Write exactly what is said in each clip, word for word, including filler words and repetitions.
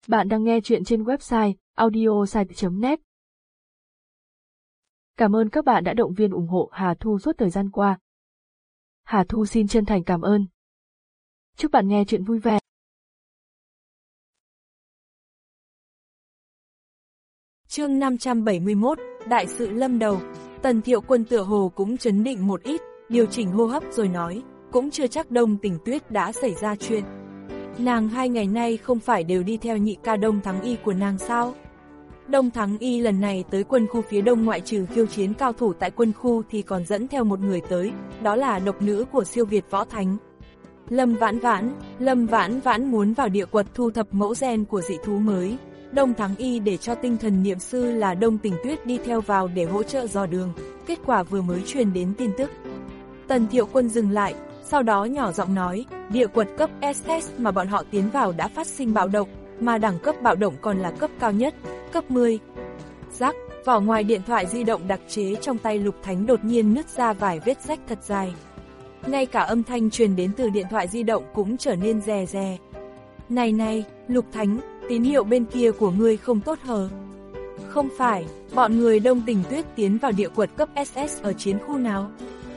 Bạn đang nghe chuyện trên website audiosite chấm net. Cảm ơn các bạn đã động viên ủng hộ Hà Thu suốt thời gian qua. Hà Thu xin chân thành cảm ơn. Chúc bạn nghe chuyện vui vẻ. Chương năm trăm bảy mươi mốt, Đại sự lâm đầu. Tần Thiệu Quân tựa hồ cũng trấn định một ít, điều chỉnh hô hấp rồi nói, cũng chưa chắc Đông Tình Tuyết đã xảy ra chuyện. Nàng hai ngày nay không phải đều đi theo nhị ca Đông Thắng Y của nàng sao? Đông Thắng Y lần này tới quân khu phía đông ngoại trừ khiêu chiến cao thủ tại quân khu thì còn dẫn theo một người tới, đó là độc nữ của siêu Việt Võ Thánh. Lâm Vãn Vãn, Lâm Vãn Vãn muốn vào địa quật thu thập mẫu gen của dị thú mới. Đông Thắng Y để cho tinh thần niệm sư là Đông Tình Tuyết đi theo vào để hỗ trợ dò đường, kết quả vừa mới truyền đến tin tức. Tần Thiệu Quân dừng lại, sau đó nhỏ giọng nói, địa quật cấp ét ét mà bọn họ tiến vào đã phát sinh bạo động, mà đẳng cấp bạo động còn là cấp cao nhất, cấp mười. Rắc, vỏ ngoài điện thoại di động đặc chế trong tay Lục Thánh đột nhiên nứt ra vài vết rách thật dài. Ngay cả âm thanh truyền đến từ điện thoại di động cũng trở nên rè rè. Này này, Lục Thánh, tín hiệu bên kia của ngươi không tốt hờ? Không phải, bọn người Đông Tình Tuyết tiến vào địa quật cấp ét ét ở chiến khu nào?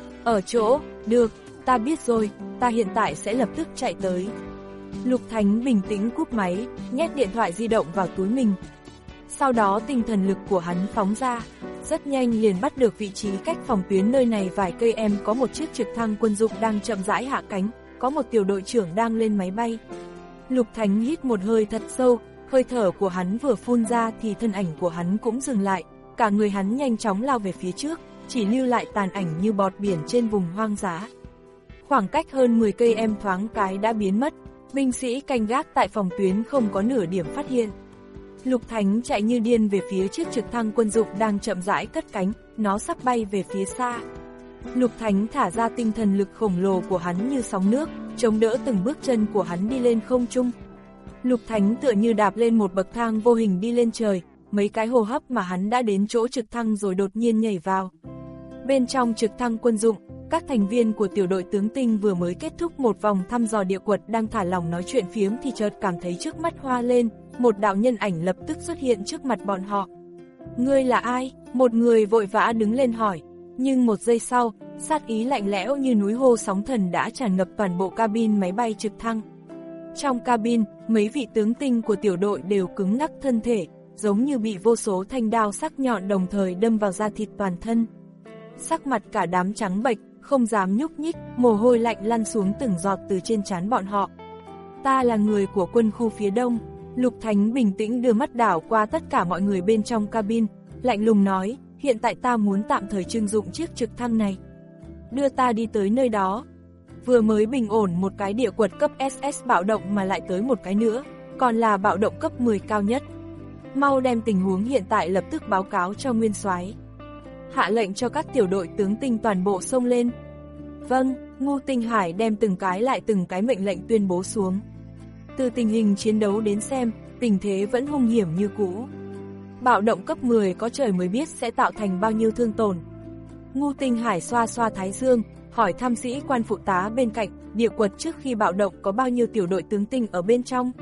Ở chỗ, được, ta biết rồi, ta hiện tại sẽ lập tức chạy tới. Lục Thánh bình tĩnh cúp máy, nhét điện thoại di động vào túi mình. Sau đó tinh thần lực của hắn phóng ra, rất nhanh liền bắt được vị trí cách phòng tuyến nơi này vài cây em có một chiếc trực thăng quân dụng đang chậm rãi hạ cánh, có một tiểu đội trưởng đang lên máy bay. Lục Thánh hít một hơi thật sâu, hơi thở của hắn vừa phun ra thì thân ảnh của hắn cũng dừng lại, cả người hắn nhanh chóng lao về phía trước, chỉ lưu lại tàn ảnh như bọt biển trên vùng hoang dã. Khoảng cách hơn mười cây em thoáng cái đã biến mất, binh sĩ canh gác tại phòng tuyến không có nửa điểm phát hiện. Lục Thánh chạy như điên về phía chiếc trực thăng quân dụng đang chậm rãi cất cánh, nó sắp bay về phía xa. Lục Thánh thả ra tinh thần lực khổng lồ của hắn như sóng nước, chống đỡ từng bước chân của hắn đi lên không trung. Lục Thánh tựa như đạp lên một bậc thang vô hình đi lên trời, mấy cái hô hấp mà hắn đã đến chỗ trực thăng rồi đột nhiên nhảy vào. Bên trong trực thăng quân dụng, các thành viên của tiểu đội tướng tinh vừa mới kết thúc một vòng thăm dò địa quật đang thả lỏng nói chuyện phiếm thì chợt cảm thấy trước mắt hoa lên, một đạo nhân ảnh lập tức xuất hiện trước mặt bọn họ. Ngươi là ai? Một người vội vã đứng lên hỏi, nhưng một giây sau, sát ý lạnh lẽo như núi hô sóng thần đã tràn ngập toàn bộ cabin máy bay trực thăng. Trong cabin, mấy vị tướng tinh của tiểu đội đều cứng ngắc thân thể, giống như bị vô số thanh đao sắc nhọn đồng thời đâm vào da thịt toàn thân. Sắc mặt cả đám trắng bệch, không dám nhúc nhích, mồ hôi lạnh lăn xuống từng giọt từ trên trán bọn họ. Ta là người của quân khu phía đông. Lục Thánh bình tĩnh đưa mắt đảo qua tất cả mọi người bên trong cabin, lạnh lùng nói, hiện tại ta muốn tạm thời trưng dụng chiếc trực thăng này. Đưa ta đi tới nơi đó. Vừa mới bình ổn một cái địa quật cấp ét ét bạo động mà lại tới một cái nữa, còn là bạo động cấp mười cao nhất. Mau đem tình huống hiện tại lập tức báo cáo cho Nguyên Soái. Hạ lệnh cho các tiểu đội tướng tinh toàn bộ xông lên. Vâng, Ngô Tinh Hải đem từng cái lại từng cái mệnh lệnh tuyên bố xuống. Từ tình hình chiến đấu đến xem, tình thế vẫn hung hiểm như cũ. Bạo động cấp mười có trời mới biết sẽ tạo thành bao nhiêu thương tổn. Ngô Tinh Hải xoa xoa thái dương, hỏi thăm sĩ quan phụ tá bên cạnh, địa quật trước khi bạo động có bao nhiêu tiểu đội tướng tinh ở bên trong.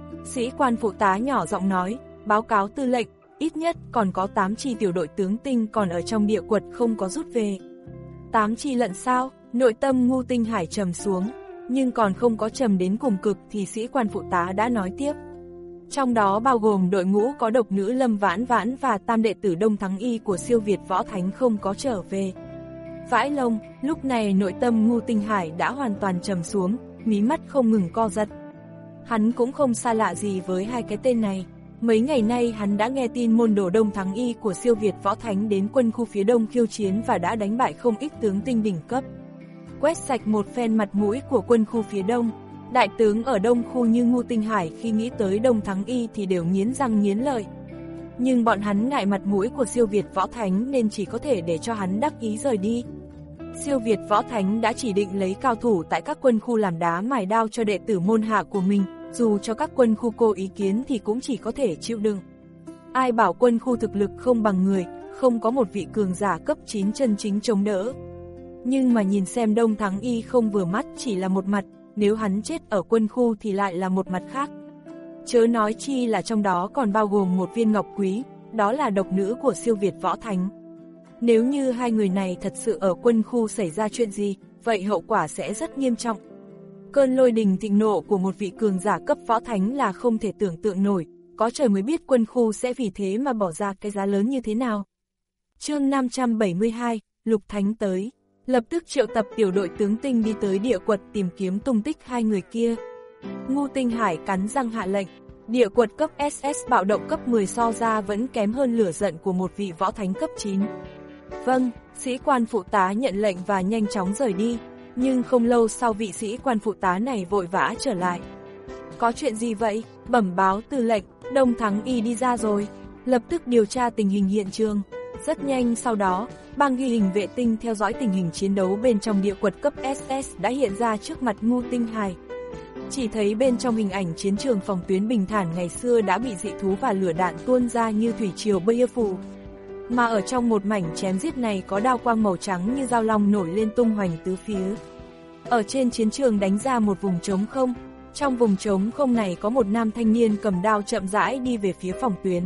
Sĩ quan phụ tá nhỏ giọng nói, báo cáo tư lệnh, ít nhất còn có tám chi tiểu đội tướng tinh còn ở trong địa quật không có rút về. tám chi lận sao? Nội tâm Ngô Tinh Hải trầm xuống, nhưng còn không có trầm đến cùng cực thì sĩ quan phụ tá đã nói tiếp. Trong đó bao gồm đội ngũ có độc nữ Lâm Vãn Vãn và tam đệ tử Đông Thắng Y của siêu Việt Võ Thánh không có trở về. Vãi lông, lúc này nội tâm Ngô Tinh Hải đã hoàn toàn trầm xuống, mí mắt không ngừng co giật. Hắn cũng không xa lạ gì với hai cái tên này. Mấy ngày nay hắn đã nghe tin môn đồ Đông Thắng Y của siêu Việt Võ Thánh đến quân khu phía đông khiêu chiến và đã đánh bại không ít tướng tinh đỉnh cấp. Quét sạch một phen mặt mũi của quân khu phía đông, đại tướng ở đông khu như Ngô Tinh Hải khi nghĩ tới Đông Thắng Y thì đều nghiến răng nghiến lợi. Nhưng bọn hắn ngại mặt mũi của siêu Việt Võ Thánh nên chỉ có thể để cho hắn đắc ý rời đi. Siêu Việt Võ Thánh đã chỉ định lấy cao thủ tại các quân khu làm đá mài đao cho đệ tử môn hạ của mình, dù cho các quân khu cô ý kiến thì cũng chỉ có thể chịu đựng. Ai bảo quân khu thực lực không bằng người, không có một vị cường giả cấp chín chân chính chống đỡ. Nhưng mà nhìn xem Đông Thắng Y không vừa mắt chỉ là một mặt, nếu hắn chết ở quân khu thì lại là một mặt khác. chớ nói chi là trong đó còn bao gồm một viên ngọc quý, đó là độc nữ của siêu việt võ thánh. Nếu như hai người này thật sự ở quân khu xảy ra chuyện gì, vậy hậu quả sẽ rất nghiêm trọng. Cơn lôi đình thịnh nộ của một vị cường giả cấp võ thánh là không thể tưởng tượng nổi, có trời mới biết quân khu sẽ vì thế mà bỏ ra cái giá lớn như thế nào. Chương năm trăm bảy mươi hai, Lục Thánh tới, lập tức triệu tập tiểu đội tướng tinh đi tới địa quật tìm kiếm tung tích hai người kia. Ngô Tinh Hải cắn răng hạ lệnh, địa quật cấp ét ét bạo động cấp mười so ra vẫn kém hơn lửa giận của một vị võ thánh cấp chín. Vâng, sĩ quan phụ tá nhận lệnh và nhanh chóng rời đi, nhưng không lâu sau vị sĩ quan phụ tá này vội vã trở lại. Có chuyện gì vậy? Bẩm báo tư lệnh, Đông Thắng Y đi ra rồi, lập tức điều tra tình hình hiện trường. Rất nhanh sau đó, băng ghi hình vệ tinh theo dõi tình hình chiến đấu bên trong địa quật cấp ét ét đã hiện ra trước mặt Ngô Tinh Hải. Chỉ thấy bên trong hình ảnh chiến trường phòng tuyến bình thản ngày xưa đã bị dị thú và lửa đạn tuôn ra như thủy triều bây phủ. Mà ở trong một mảnh chém giết này có đao quang màu trắng như dao long nổi lên tung hoành tứ phía. Ở trên chiến trường đánh ra một vùng trống không, trong vùng trống không này có một nam thanh niên cầm đao chậm rãi đi về phía phòng tuyến.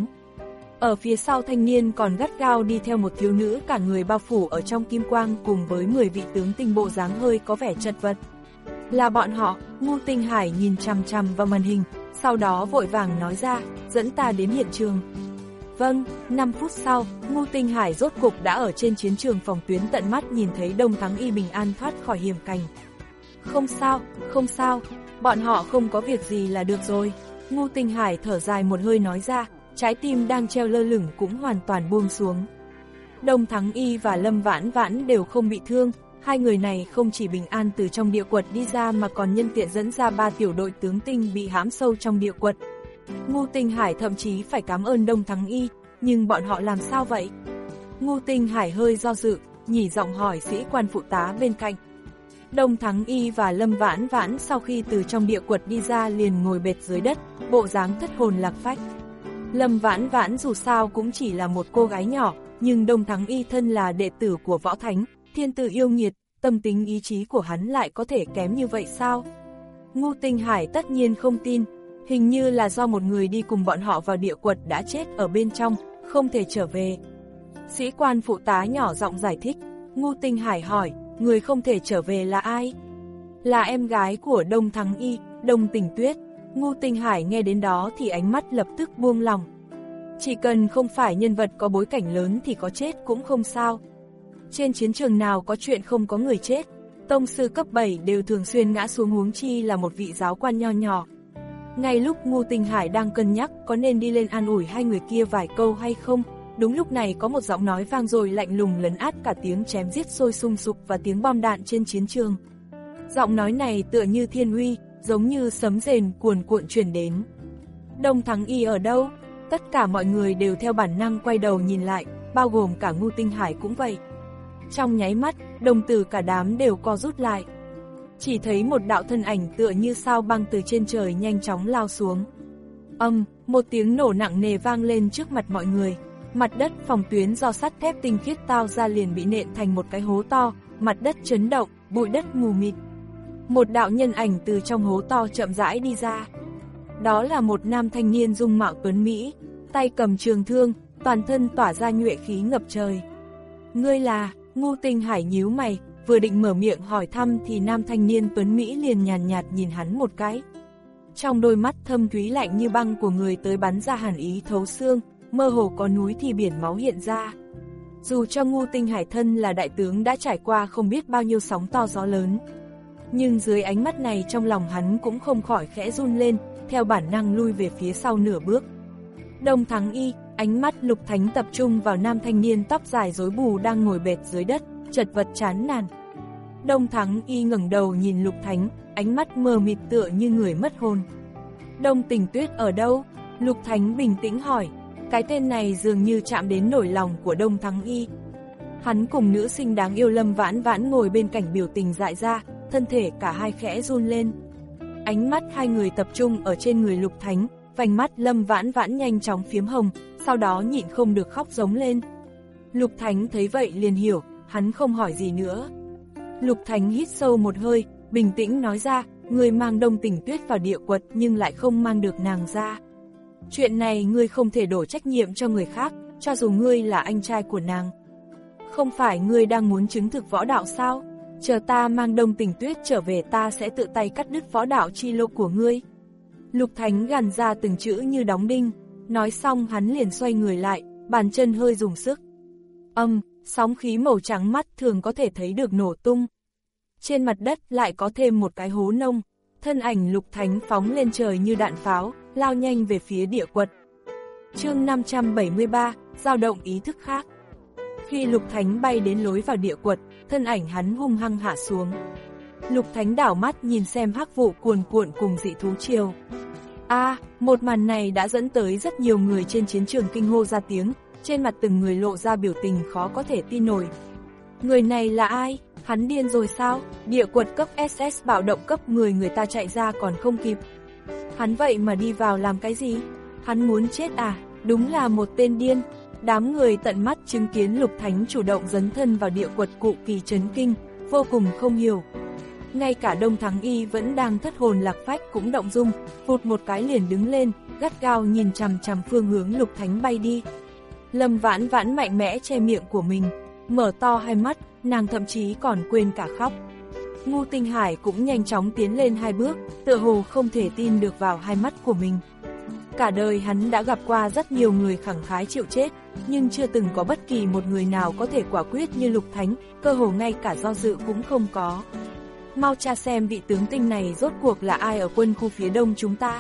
Ở phía sau thanh niên còn gắt gao đi theo một thiếu nữ cả người bao phủ ở trong kim quang cùng với mười vị tướng tinh bộ dáng hơi có vẻ chật vật. Là bọn họ. Ngô Tinh Hải nhìn chằm chằm vào màn hình, sau đó vội vàng nói ra, dẫn ta đến hiện trường. Vâng, năm phút sau, Ngô Tinh Hải rốt cục đã ở trên chiến trường phòng tuyến tận mắt nhìn thấy Đông Thắng Y bình an thoát khỏi hiểm cảnh. Không sao, không sao, bọn họ không có việc gì là được rồi. Ngô Tinh Hải thở dài một hơi nói ra, trái tim đang treo lơ lửng cũng hoàn toàn buông xuống. Đông Thắng Y và Lâm Vãn Vãn đều không bị thương, hai người này không chỉ bình an từ trong địa quật đi ra mà còn nhân tiện dẫn ra ba tiểu đội tướng tinh bị hãm sâu trong địa quật. Ngô Tinh Hải thậm chí phải cảm ơn Đông Thắng Y, nhưng bọn họ làm sao vậy? Ngô Tinh Hải hơi do dự, nhỉ giọng hỏi sĩ quan phụ tá bên cạnh. Đông Thắng Y và Lâm Vãn Vãn sau khi từ trong địa quật đi ra liền ngồi bệt dưới đất, bộ dáng thất hồn lạc phách. Lâm Vãn Vãn dù sao cũng chỉ là một cô gái nhỏ, nhưng Đông Thắng Y thân là đệ tử của võ thánh, thiên tử yêu nghiệt, tâm tính ý chí của hắn lại có thể kém như vậy sao? Ngô Tinh Hải tất nhiên không tin, hình như là do một người đi cùng bọn họ vào địa quật đã chết ở bên trong, không thể trở về. Sĩ quan phụ tá nhỏ giọng giải thích. Ngô Tinh Hải hỏi, người không thể trở về là ai? Là em gái của Đông Thắng Y, Đông Tình Tuyết. Ngô Tinh Hải nghe đến đó thì ánh mắt lập tức buông lòng. Chỉ cần không phải nhân vật có bối cảnh lớn thì có chết cũng không sao. Trên chiến trường nào có chuyện không có người chết, tông sư cấp bảy đều thường xuyên ngã xuống, huống chi là một vị giáo quan nho nhỏ. Ngay lúc Ngô Tinh Hải đang cân nhắc có nên đi lên an ủi hai người kia vài câu hay không, đúng lúc này có một giọng nói vang rồi lạnh lùng lấn át cả tiếng chém giết sôi sung sục và tiếng bom đạn trên chiến trường. Giọng nói này tựa như thiên uy, giống như sấm rền cuồn cuộn truyền đến. Đông Thắng Y ở đâu? Tất cả mọi người đều theo bản năng quay đầu nhìn lại, bao gồm cả Ngô Tinh Hải cũng vậy. Trong nháy mắt, đồng tử cả đám đều co rút lại. Chỉ thấy một đạo thân ảnh tựa như sao băng từ trên trời nhanh chóng lao xuống. Âm, một tiếng nổ nặng nề vang lên trước mặt mọi người. Mặt đất phòng tuyến do sắt thép tinh khiết tao ra liền bị nện thành một cái hố to, mặt đất chấn động, bụi đất mù mịt. Một đạo nhân ảnh từ trong hố to chậm rãi đi ra. Đó là một nam thanh niên dung mạo tuấn mỹ, tay cầm trường thương, toàn thân tỏa ra nhuệ khí ngập trời. Ngươi là? Ngô Tinh Hải nhíu mày, vừa định mở miệng hỏi thăm thì nam thanh niên tuấn mỹ liền nhàn nhạt nhìn hắn một cái. Trong đôi mắt thâm thúy lạnh như băng của người tới bắn ra hàn ý thấu xương, mơ hồ có núi thì biển máu hiện ra. Dù cho Ngô Tinh Hải thân là đại tướng đã trải qua không biết bao nhiêu sóng to gió lớn, nhưng dưới ánh mắt này trong lòng hắn cũng không khỏi khẽ run lên, theo bản năng lui về phía sau nửa bước. Đông Thắng Y, ánh mắt Lục Thánh tập trung vào nam thanh niên tóc dài rối bù đang ngồi bệt dưới đất, chật vật chán nản. Đông Thắng Y ngẩng đầu nhìn Lục Thánh, ánh mắt mờ mịt tựa như người mất hồn. Đông Tình Tuyết ở đâu? Lục Thánh bình tĩnh hỏi. Cái tên này dường như chạm đến nỗi lòng của Đông Thắng Y. Hắn cùng nữ sinh đáng yêu Lâm Vãn Vãn ngồi bên cạnh biểu tình dại ra, thân thể cả hai khẽ run lên. Ánh mắt hai người tập trung ở trên người Lục Thánh, vành mắt Lâm Vãn Vãn nhanh chóng phiếm hồng, sau đó nhịn không được khóc giống lên. Lục Thánh thấy vậy liền hiểu, hắn không hỏi gì nữa. Lục Thánh hít sâu một hơi, bình tĩnh nói ra, ngươi mang Đông Tình Tuyết vào địa quật nhưng lại không mang được nàng ra. Chuyện này ngươi không thể đổ trách nhiệm cho người khác, cho dù ngươi là anh trai của nàng. Không phải ngươi đang muốn chứng thực võ đạo sao? Chờ ta mang Đông Tình Tuyết trở về ta sẽ tự tay cắt đứt võ đạo chi lô của ngươi. Lục Thánh gằn ra từng chữ như đóng đinh, nói xong hắn liền xoay người lại, bàn chân hơi dùng sức. Âm, sóng khí màu trắng mắt thường có thể thấy được nổ tung. Trên mặt đất lại có thêm một cái hố nông, thân ảnh Lục Thánh phóng lên trời như đạn pháo, lao nhanh về phía địa quật. Chương năm trăm bảy mươi ba, dao động ý thức khác. Khi Lục Thánh bay đến lối vào địa quật, thân ảnh hắn hung hăng hạ xuống. Lục Thánh đảo mắt nhìn xem hắc vụ cuồn cuộn cùng dị thú triều. A, à, một màn này đã dẫn tới rất nhiều người trên chiến trường kinh hô ra tiếng, trên mặt từng người lộ ra biểu tình khó có thể tin nổi. Người này là ai? Hắn điên rồi sao? Địa quật cấp ét ét bạo động cấp mười người ta chạy ra còn không kịp. Hắn vậy mà đi vào làm cái gì? Hắn muốn chết à? Đúng là một tên điên. Đám người tận mắt chứng kiến Lục Thánh chủ động dấn thân vào địa quật cụ kỳ chấn kinh, vô cùng không hiểu. Ngay cả Đông Thắng Y vẫn đang thất hồn lạc phách cũng động dung, vụt một cái liền đứng lên, gắt gao nhìn chằm chằm phương hướng Lục Thánh bay đi. Lâm Vãn Vãn mạnh mẽ che miệng của mình, mở to hai mắt, nàng thậm chí còn quên cả khóc. Ngô Tinh Hải cũng nhanh chóng tiến lên hai bước, tựa hồ không thể tin được vào hai mắt của mình. Cả đời hắn đã gặp qua rất nhiều người khẳng khái chịu chết, nhưng chưa từng có bất kỳ một người nào có thể quả quyết như Lục Thánh, cơ hồ ngay cả do dự cũng không có. Mau tra xem vị tướng tinh này rốt cuộc là ai ở quân khu phía đông chúng ta.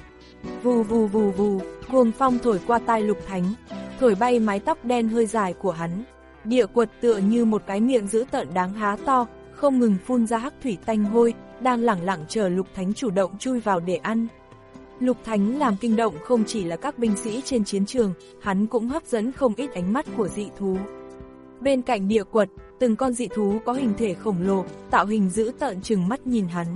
Vù vù vù vù, cuồng phong thổi qua tai Lục Thánh, thổi bay mái tóc đen hơi dài của hắn. Địa quật tựa như một cái miệng dữ tợn đáng há to, không ngừng phun ra hắc thủy tanh hôi, đang lẳng lặng chờ Lục Thánh chủ động chui vào để ăn. Lục Thánh làm kinh động không chỉ là các binh sĩ trên chiến trường, hắn cũng hấp dẫn không ít ánh mắt của dị thú. Bên cạnh địa quật, từng con dị thú có hình thể khổng lồ, tạo hình dữ tợn trừng mắt nhìn hắn.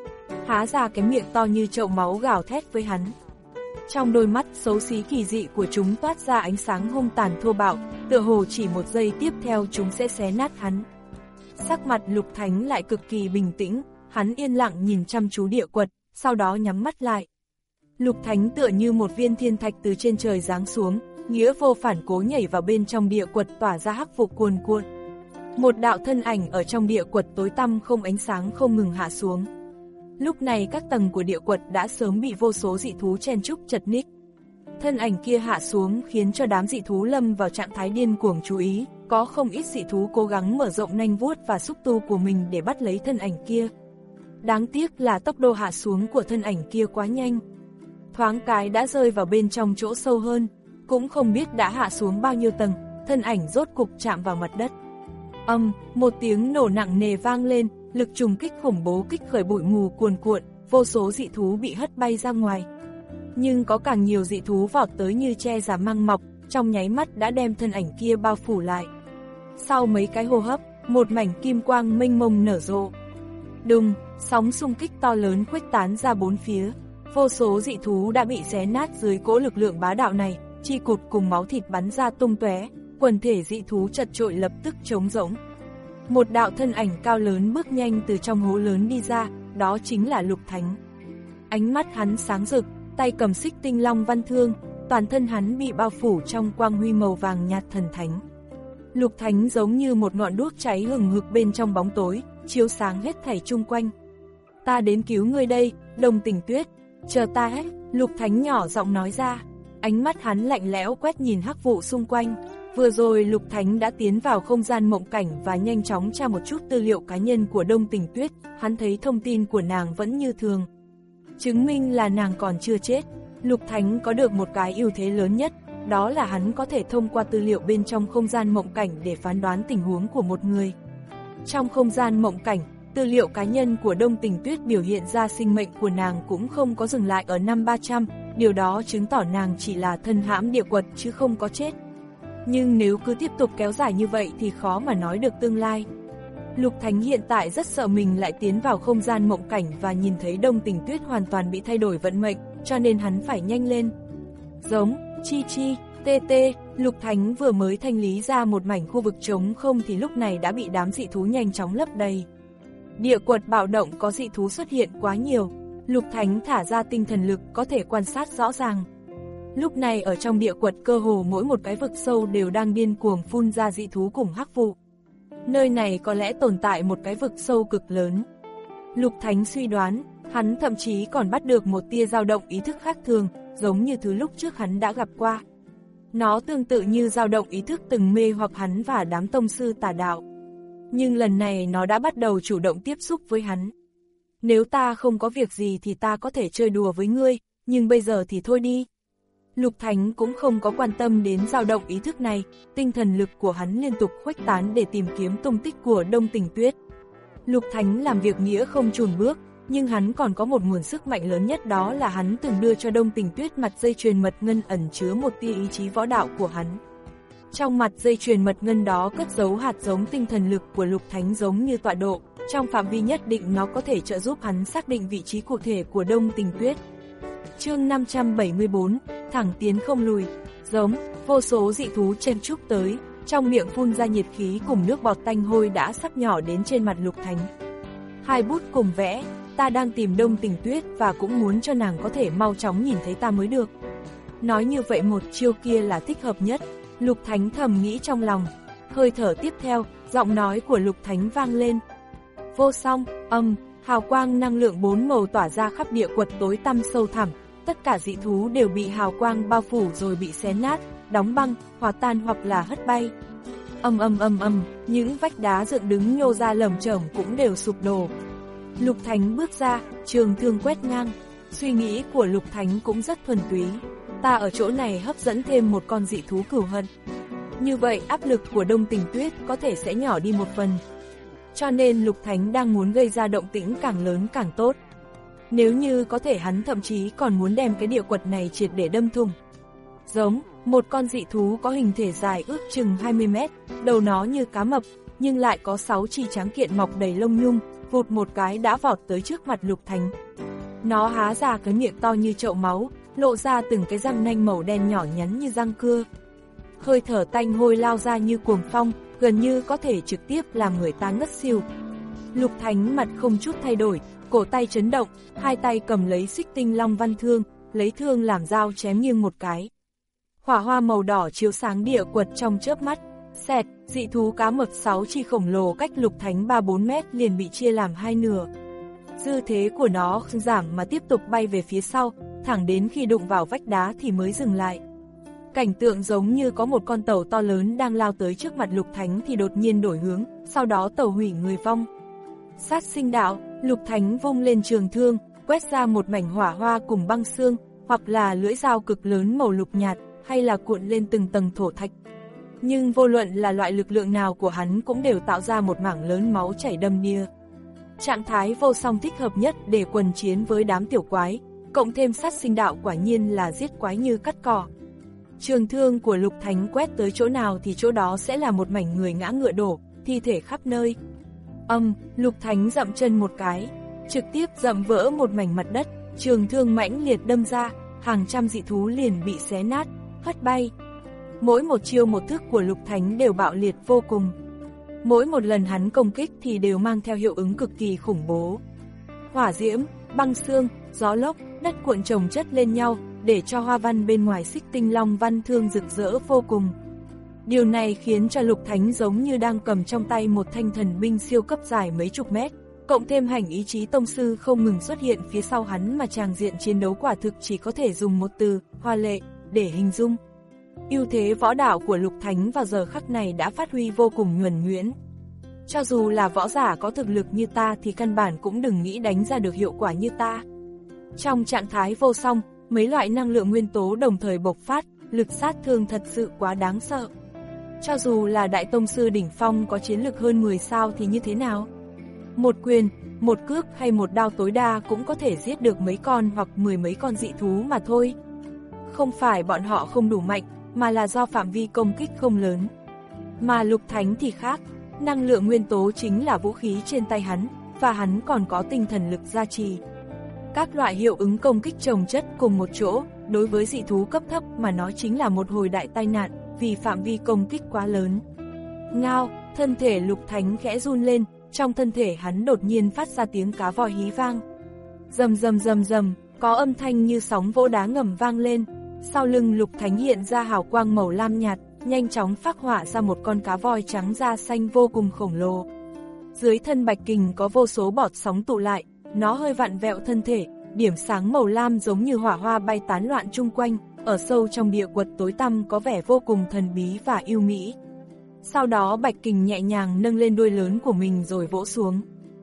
Há ra cái miệng to như chậu máu gào thét với hắn. Trong đôi mắt xấu xí kỳ dị của chúng toát ra ánh sáng hung tàn thô bạo, tựa hồ chỉ một giây tiếp theo chúng sẽ xé nát hắn. Sắc mặt Lục Thánh lại cực kỳ bình tĩnh, hắn yên lặng nhìn chăm chú địa quật, sau đó nhắm mắt lại. Lục Thánh tựa như một viên thiên thạch từ trên trời giáng xuống, nghĩa vô phản cố nhảy vào bên trong địa quật tỏa ra hắc vụ cuồn cuộn. Một đạo thân ảnh ở trong địa quật tối tăm không ánh sáng không ngừng hạ xuống. Lúc này các tầng của địa quật đã sớm bị vô số dị thú chen chúc chật ních. Thân ảnh kia hạ xuống khiến cho đám dị thú lâm vào trạng thái điên cuồng chú ý, có không ít dị thú cố gắng mở rộng nanh vuốt và xúc tu của mình để bắt lấy thân ảnh kia. Đáng tiếc là tốc độ hạ xuống của thân ảnh kia quá nhanh. Thoáng cái đã rơi vào bên trong chỗ sâu hơn, cũng không biết đã hạ xuống bao nhiêu tầng, thân ảnh rốt cục chạm vào mặt đất. Âm, um, một tiếng nổ nặng nề vang lên, lực trùng kích khủng bố kích khởi bụi mù cuồn cuộn, vô số dị thú bị hất bay ra ngoài. Nhưng có càng nhiều dị thú vọt tới như che giả mang mọc, trong nháy mắt đã đem thân ảnh kia bao phủ lại. Sau mấy cái hô hấp, một mảnh kim quang mênh mông nở rộ. Đùng, sóng xung kích to lớn khuếch tán ra bốn phía. Vô số dị thú đã bị xé nát dưới cỗ lực lượng bá đạo này, chi cụt cùng máu thịt bắn ra tung tóe, quần thể dị thú chật trội lập tức trống rỗng. Một đạo thân ảnh cao lớn bước nhanh từ trong hố lớn đi ra, đó chính là Lục Thánh. Ánh mắt hắn sáng rực, tay cầm xích tinh long văn thương, toàn thân hắn bị bao phủ trong quang huy màu vàng nhạt thần thánh. Lục Thánh giống như một ngọn đuốc cháy hừng hực bên trong bóng tối, chiếu sáng hết thảy chung quanh. Ta đến cứu ngươi đây, Đồng Tình Tuyết. Chờ ta hết, Lục Thánh nhỏ giọng nói ra. Ánh mắt hắn lạnh lẽo quét nhìn hắc vụ xung quanh. Vừa rồi Lục Thánh đã tiến vào không gian mộng cảnh và nhanh chóng tra một chút tư liệu cá nhân của Đông Tình Tuyết. Hắn thấy thông tin của nàng vẫn như thường, chứng minh là nàng còn chưa chết. Lục Thánh có được một cái ưu thế lớn nhất, đó là hắn có thể thông qua tư liệu bên trong không gian mộng cảnh để phán đoán tình huống của một người. Trong không gian mộng cảnh, tư liệu cá nhân của Đông Tình Tuyết biểu hiện ra sinh mệnh của nàng cũng không có dừng lại ở năm ba trăm, điều đó chứng tỏ nàng chỉ là thân hãm địa quật chứ không có chết. Nhưng nếu cứ tiếp tục kéo dài như vậy thì khó mà nói được tương lai. Lục Thánh hiện tại rất sợ mình lại tiến vào không gian mộng cảnh và nhìn thấy Đông Tình Tuyết hoàn toàn bị thay đổi vận mệnh, cho nên hắn phải nhanh lên. Giống, chi chi, tê tê, Lục Thánh vừa mới thanh lý ra một mảnh khu vực trống không thì lúc này đã bị đám dị thú nhanh chóng lấp đầy. Địa quật bạo động có dị thú xuất hiện quá nhiều, Lục Thánh thả ra tinh thần lực có thể quan sát rõ ràng. Lúc này ở trong địa quật cơ hồ mỗi một cái vực sâu đều đang điên cuồng phun ra dị thú cùng hắc vụ. Nơi này có lẽ tồn tại một cái vực sâu cực lớn. Lục Thánh suy đoán, hắn thậm chí còn bắt được một tia dao động ý thức khác thường, giống như thứ lúc trước hắn đã gặp qua. Nó tương tự như dao động ý thức từng mê hoặc hắn và đám tông sư tà đạo. Nhưng lần này nó đã bắt đầu chủ động tiếp xúc với hắn. Nếu ta không có việc gì thì ta có thể chơi đùa với ngươi, nhưng bây giờ thì thôi đi. Lục Thánh cũng không có quan tâm đến dao động ý thức này, tinh thần lực của hắn liên tục khuếch tán để tìm kiếm tung tích của Đông Tình Tuyết. Lục Thánh làm việc nghĩa không chùn bước, nhưng hắn còn có một nguồn sức mạnh lớn nhất, đó là hắn từng đưa cho Đông Tình Tuyết mặt dây chuyền mật ngân ẩn chứa một tia ý chí võ đạo của hắn. Trong mặt dây chuyền mật ngân đó cất giấu hạt giống tinh thần lực của Lục Thánh giống như tọa độ, trong phạm vi nhất định nó có thể trợ giúp hắn xác định vị trí cụ thể của Đông Tình Tuyết. Chương năm trăm bảy mươi bốn, thẳng tiến không lùi. Giống, vô số dị thú chen chúc tới, trong miệng phun ra nhiệt khí cùng nước bọt tanh hôi đã sắp nhỏ đến trên mặt Lục Thánh. Hai bút cùng vẽ, ta đang tìm Đông Tình Tuyết và cũng muốn cho nàng có thể mau chóng nhìn thấy ta mới được. Nói như vậy một chiêu kia là thích hợp nhất, Lục Thánh thầm nghĩ trong lòng. Hơi thở tiếp theo, giọng nói của Lục Thánh vang lên. Vô song, âm, hào quang năng lượng bốn màu tỏa ra khắp địa quật tối tăm sâu thẳm, tất cả dị thú đều bị hào quang bao phủ rồi bị xé nát, đóng băng, hòa tan hoặc là hất bay. Âm âm âm âm, những vách đá dựng đứng nhô ra lởm chởm cũng đều sụp đổ. Lục Thánh bước ra, trường thương quét ngang. Suy nghĩ của Lục Thánh cũng rất thuần túy. Ta ở chỗ này hấp dẫn thêm một con dị thú cửu hận. Như vậy áp lực của Đông Tình Tuyết có thể sẽ nhỏ đi một phần. Cho nên Lục Thánh đang muốn gây ra động tĩnh càng lớn càng tốt. Nếu như có thể hắn thậm chí còn muốn đem cái địa quật này triệt để đâm thủng. Giống, một con dị thú có hình thể dài ước chừng hai mươi mét, đầu nó như cá mập, nhưng lại có sáu chi tráng kiện mọc đầy lông nhung, vụt một cái đã vọt tới trước mặt Lục Thánh. Nó há ra cái miệng to như chậu máu, lộ ra từng cái răng nanh màu đen nhỏ nhắn như răng cưa. Hơi thở tanh hôi lao ra như cuồng phong, gần như có thể trực tiếp làm người ta ngất xỉu. Lục Thánh mặt không chút thay đổi, cổ tay chấn động, hai tay cầm lấy xích tinh long văn thương, lấy thương làm dao chém nghiêng một cái. Hỏa hoa màu đỏ chiếu sáng địa quật trong chớp mắt, xẹt, dị thú cá mập sáu chi khổng lồ cách Lục Thánh ba bốn mét liền bị chia làm hai nửa. Dư thế của nó không giảm mà tiếp tục bay về phía sau, thẳng đến khi đụng vào vách đá thì mới dừng lại. Cảnh tượng giống như có một con tàu to lớn đang lao tới trước mặt Lục Thánh thì đột nhiên đổi hướng, sau đó tàu hủy người vong. Sát sinh đạo, Lục Thánh vung lên trường thương, quét ra một mảnh hỏa hoa cùng băng xương, hoặc là lưỡi dao cực lớn màu lục nhạt, hay là cuộn lên từng tầng thổ thạch. Nhưng vô luận là loại lực lượng nào của hắn cũng đều tạo ra một mảng lớn máu chảy đầm đìa. Trạng thái vô song thích hợp nhất để quần chiến với đám tiểu quái, cộng thêm sát sinh đạo quả nhiên là giết quái như cắt cỏ. Trường thương của Lục Thánh quét tới chỗ nào thì chỗ đó sẽ là một mảnh người ngã ngựa đổ, thi thể khắp nơi. Âm, Lục Thánh dậm chân một cái, trực tiếp dậm vỡ một mảnh mặt đất, trường thương mãnh liệt đâm ra, hàng trăm dị thú liền bị xé nát, hất bay. Mỗi một chiêu một thức của Lục Thánh đều bạo liệt vô cùng. Mỗi một lần hắn công kích thì đều mang theo hiệu ứng cực kỳ khủng bố. Hỏa diễm, băng xương, gió lốc, đất cuộn chồng chất lên nhau, để cho hoa văn bên ngoài xích tinh long văn thương rực rỡ vô cùng. Điều này khiến cho Lục Thánh giống như đang cầm trong tay một thanh thần binh siêu cấp dài mấy chục mét, cộng thêm hành ý chí tông sư không ngừng xuất hiện phía sau hắn mà tràng diện chiến đấu quả thực chỉ có thể dùng một từ, hoa lệ, để hình dung. Ưu thế võ đạo của Lục Thánh vào giờ khắc này đã phát huy vô cùng nhuần nhuyễn. Cho dù là võ giả có thực lực như ta thì căn bản cũng đừng nghĩ đánh ra được hiệu quả như ta. Trong trạng thái vô song, mấy loại năng lượng nguyên tố đồng thời bộc phát, lực sát thương thật sự quá đáng sợ. Cho dù là đại tông sư đỉnh phong có chiến lực hơn mười sao thì như thế nào? Một quyền, một cước hay một đao tối đa cũng có thể giết được mấy con hoặc mười mấy con dị thú mà thôi. Không phải bọn họ không đủ mạnh, mà là do phạm vi công kích không lớn. Mà Lục Thánh thì khác, năng lượng nguyên tố chính là vũ khí trên tay hắn, và hắn còn có tinh thần lực gia trì. Các loại hiệu ứng công kích chồng chất cùng một chỗ, đối với dị thú cấp thấp mà nói chính là một hồi đại tai nạn, vì phạm vi công kích quá lớn. Ngao, thân thể Lục Thánh khẽ run lên, trong thân thể hắn đột nhiên phát ra tiếng cá voi hí vang. Rầm rầm rầm rầm, có âm thanh như sóng vỗ đá ngầm vang lên. Sau lưng Lục Thánh hiện ra hào quang màu lam nhạt, nhanh chóng phác họa ra một con cá voi trắng da xanh vô cùng khổng lồ. Dưới thân Bạch Kình có vô số bọt sóng tụ lại, nó hơi vặn vẹo thân thể, điểm sáng màu lam giống như hỏa hoa bay tán loạn chung quanh, ở sâu trong địa quật tối tăm có vẻ vô cùng thần bí và yêu mỹ. Sau đó Bạch Kình nhẹ nhàng nâng lên đuôi lớn của mình rồi vỗ xuống.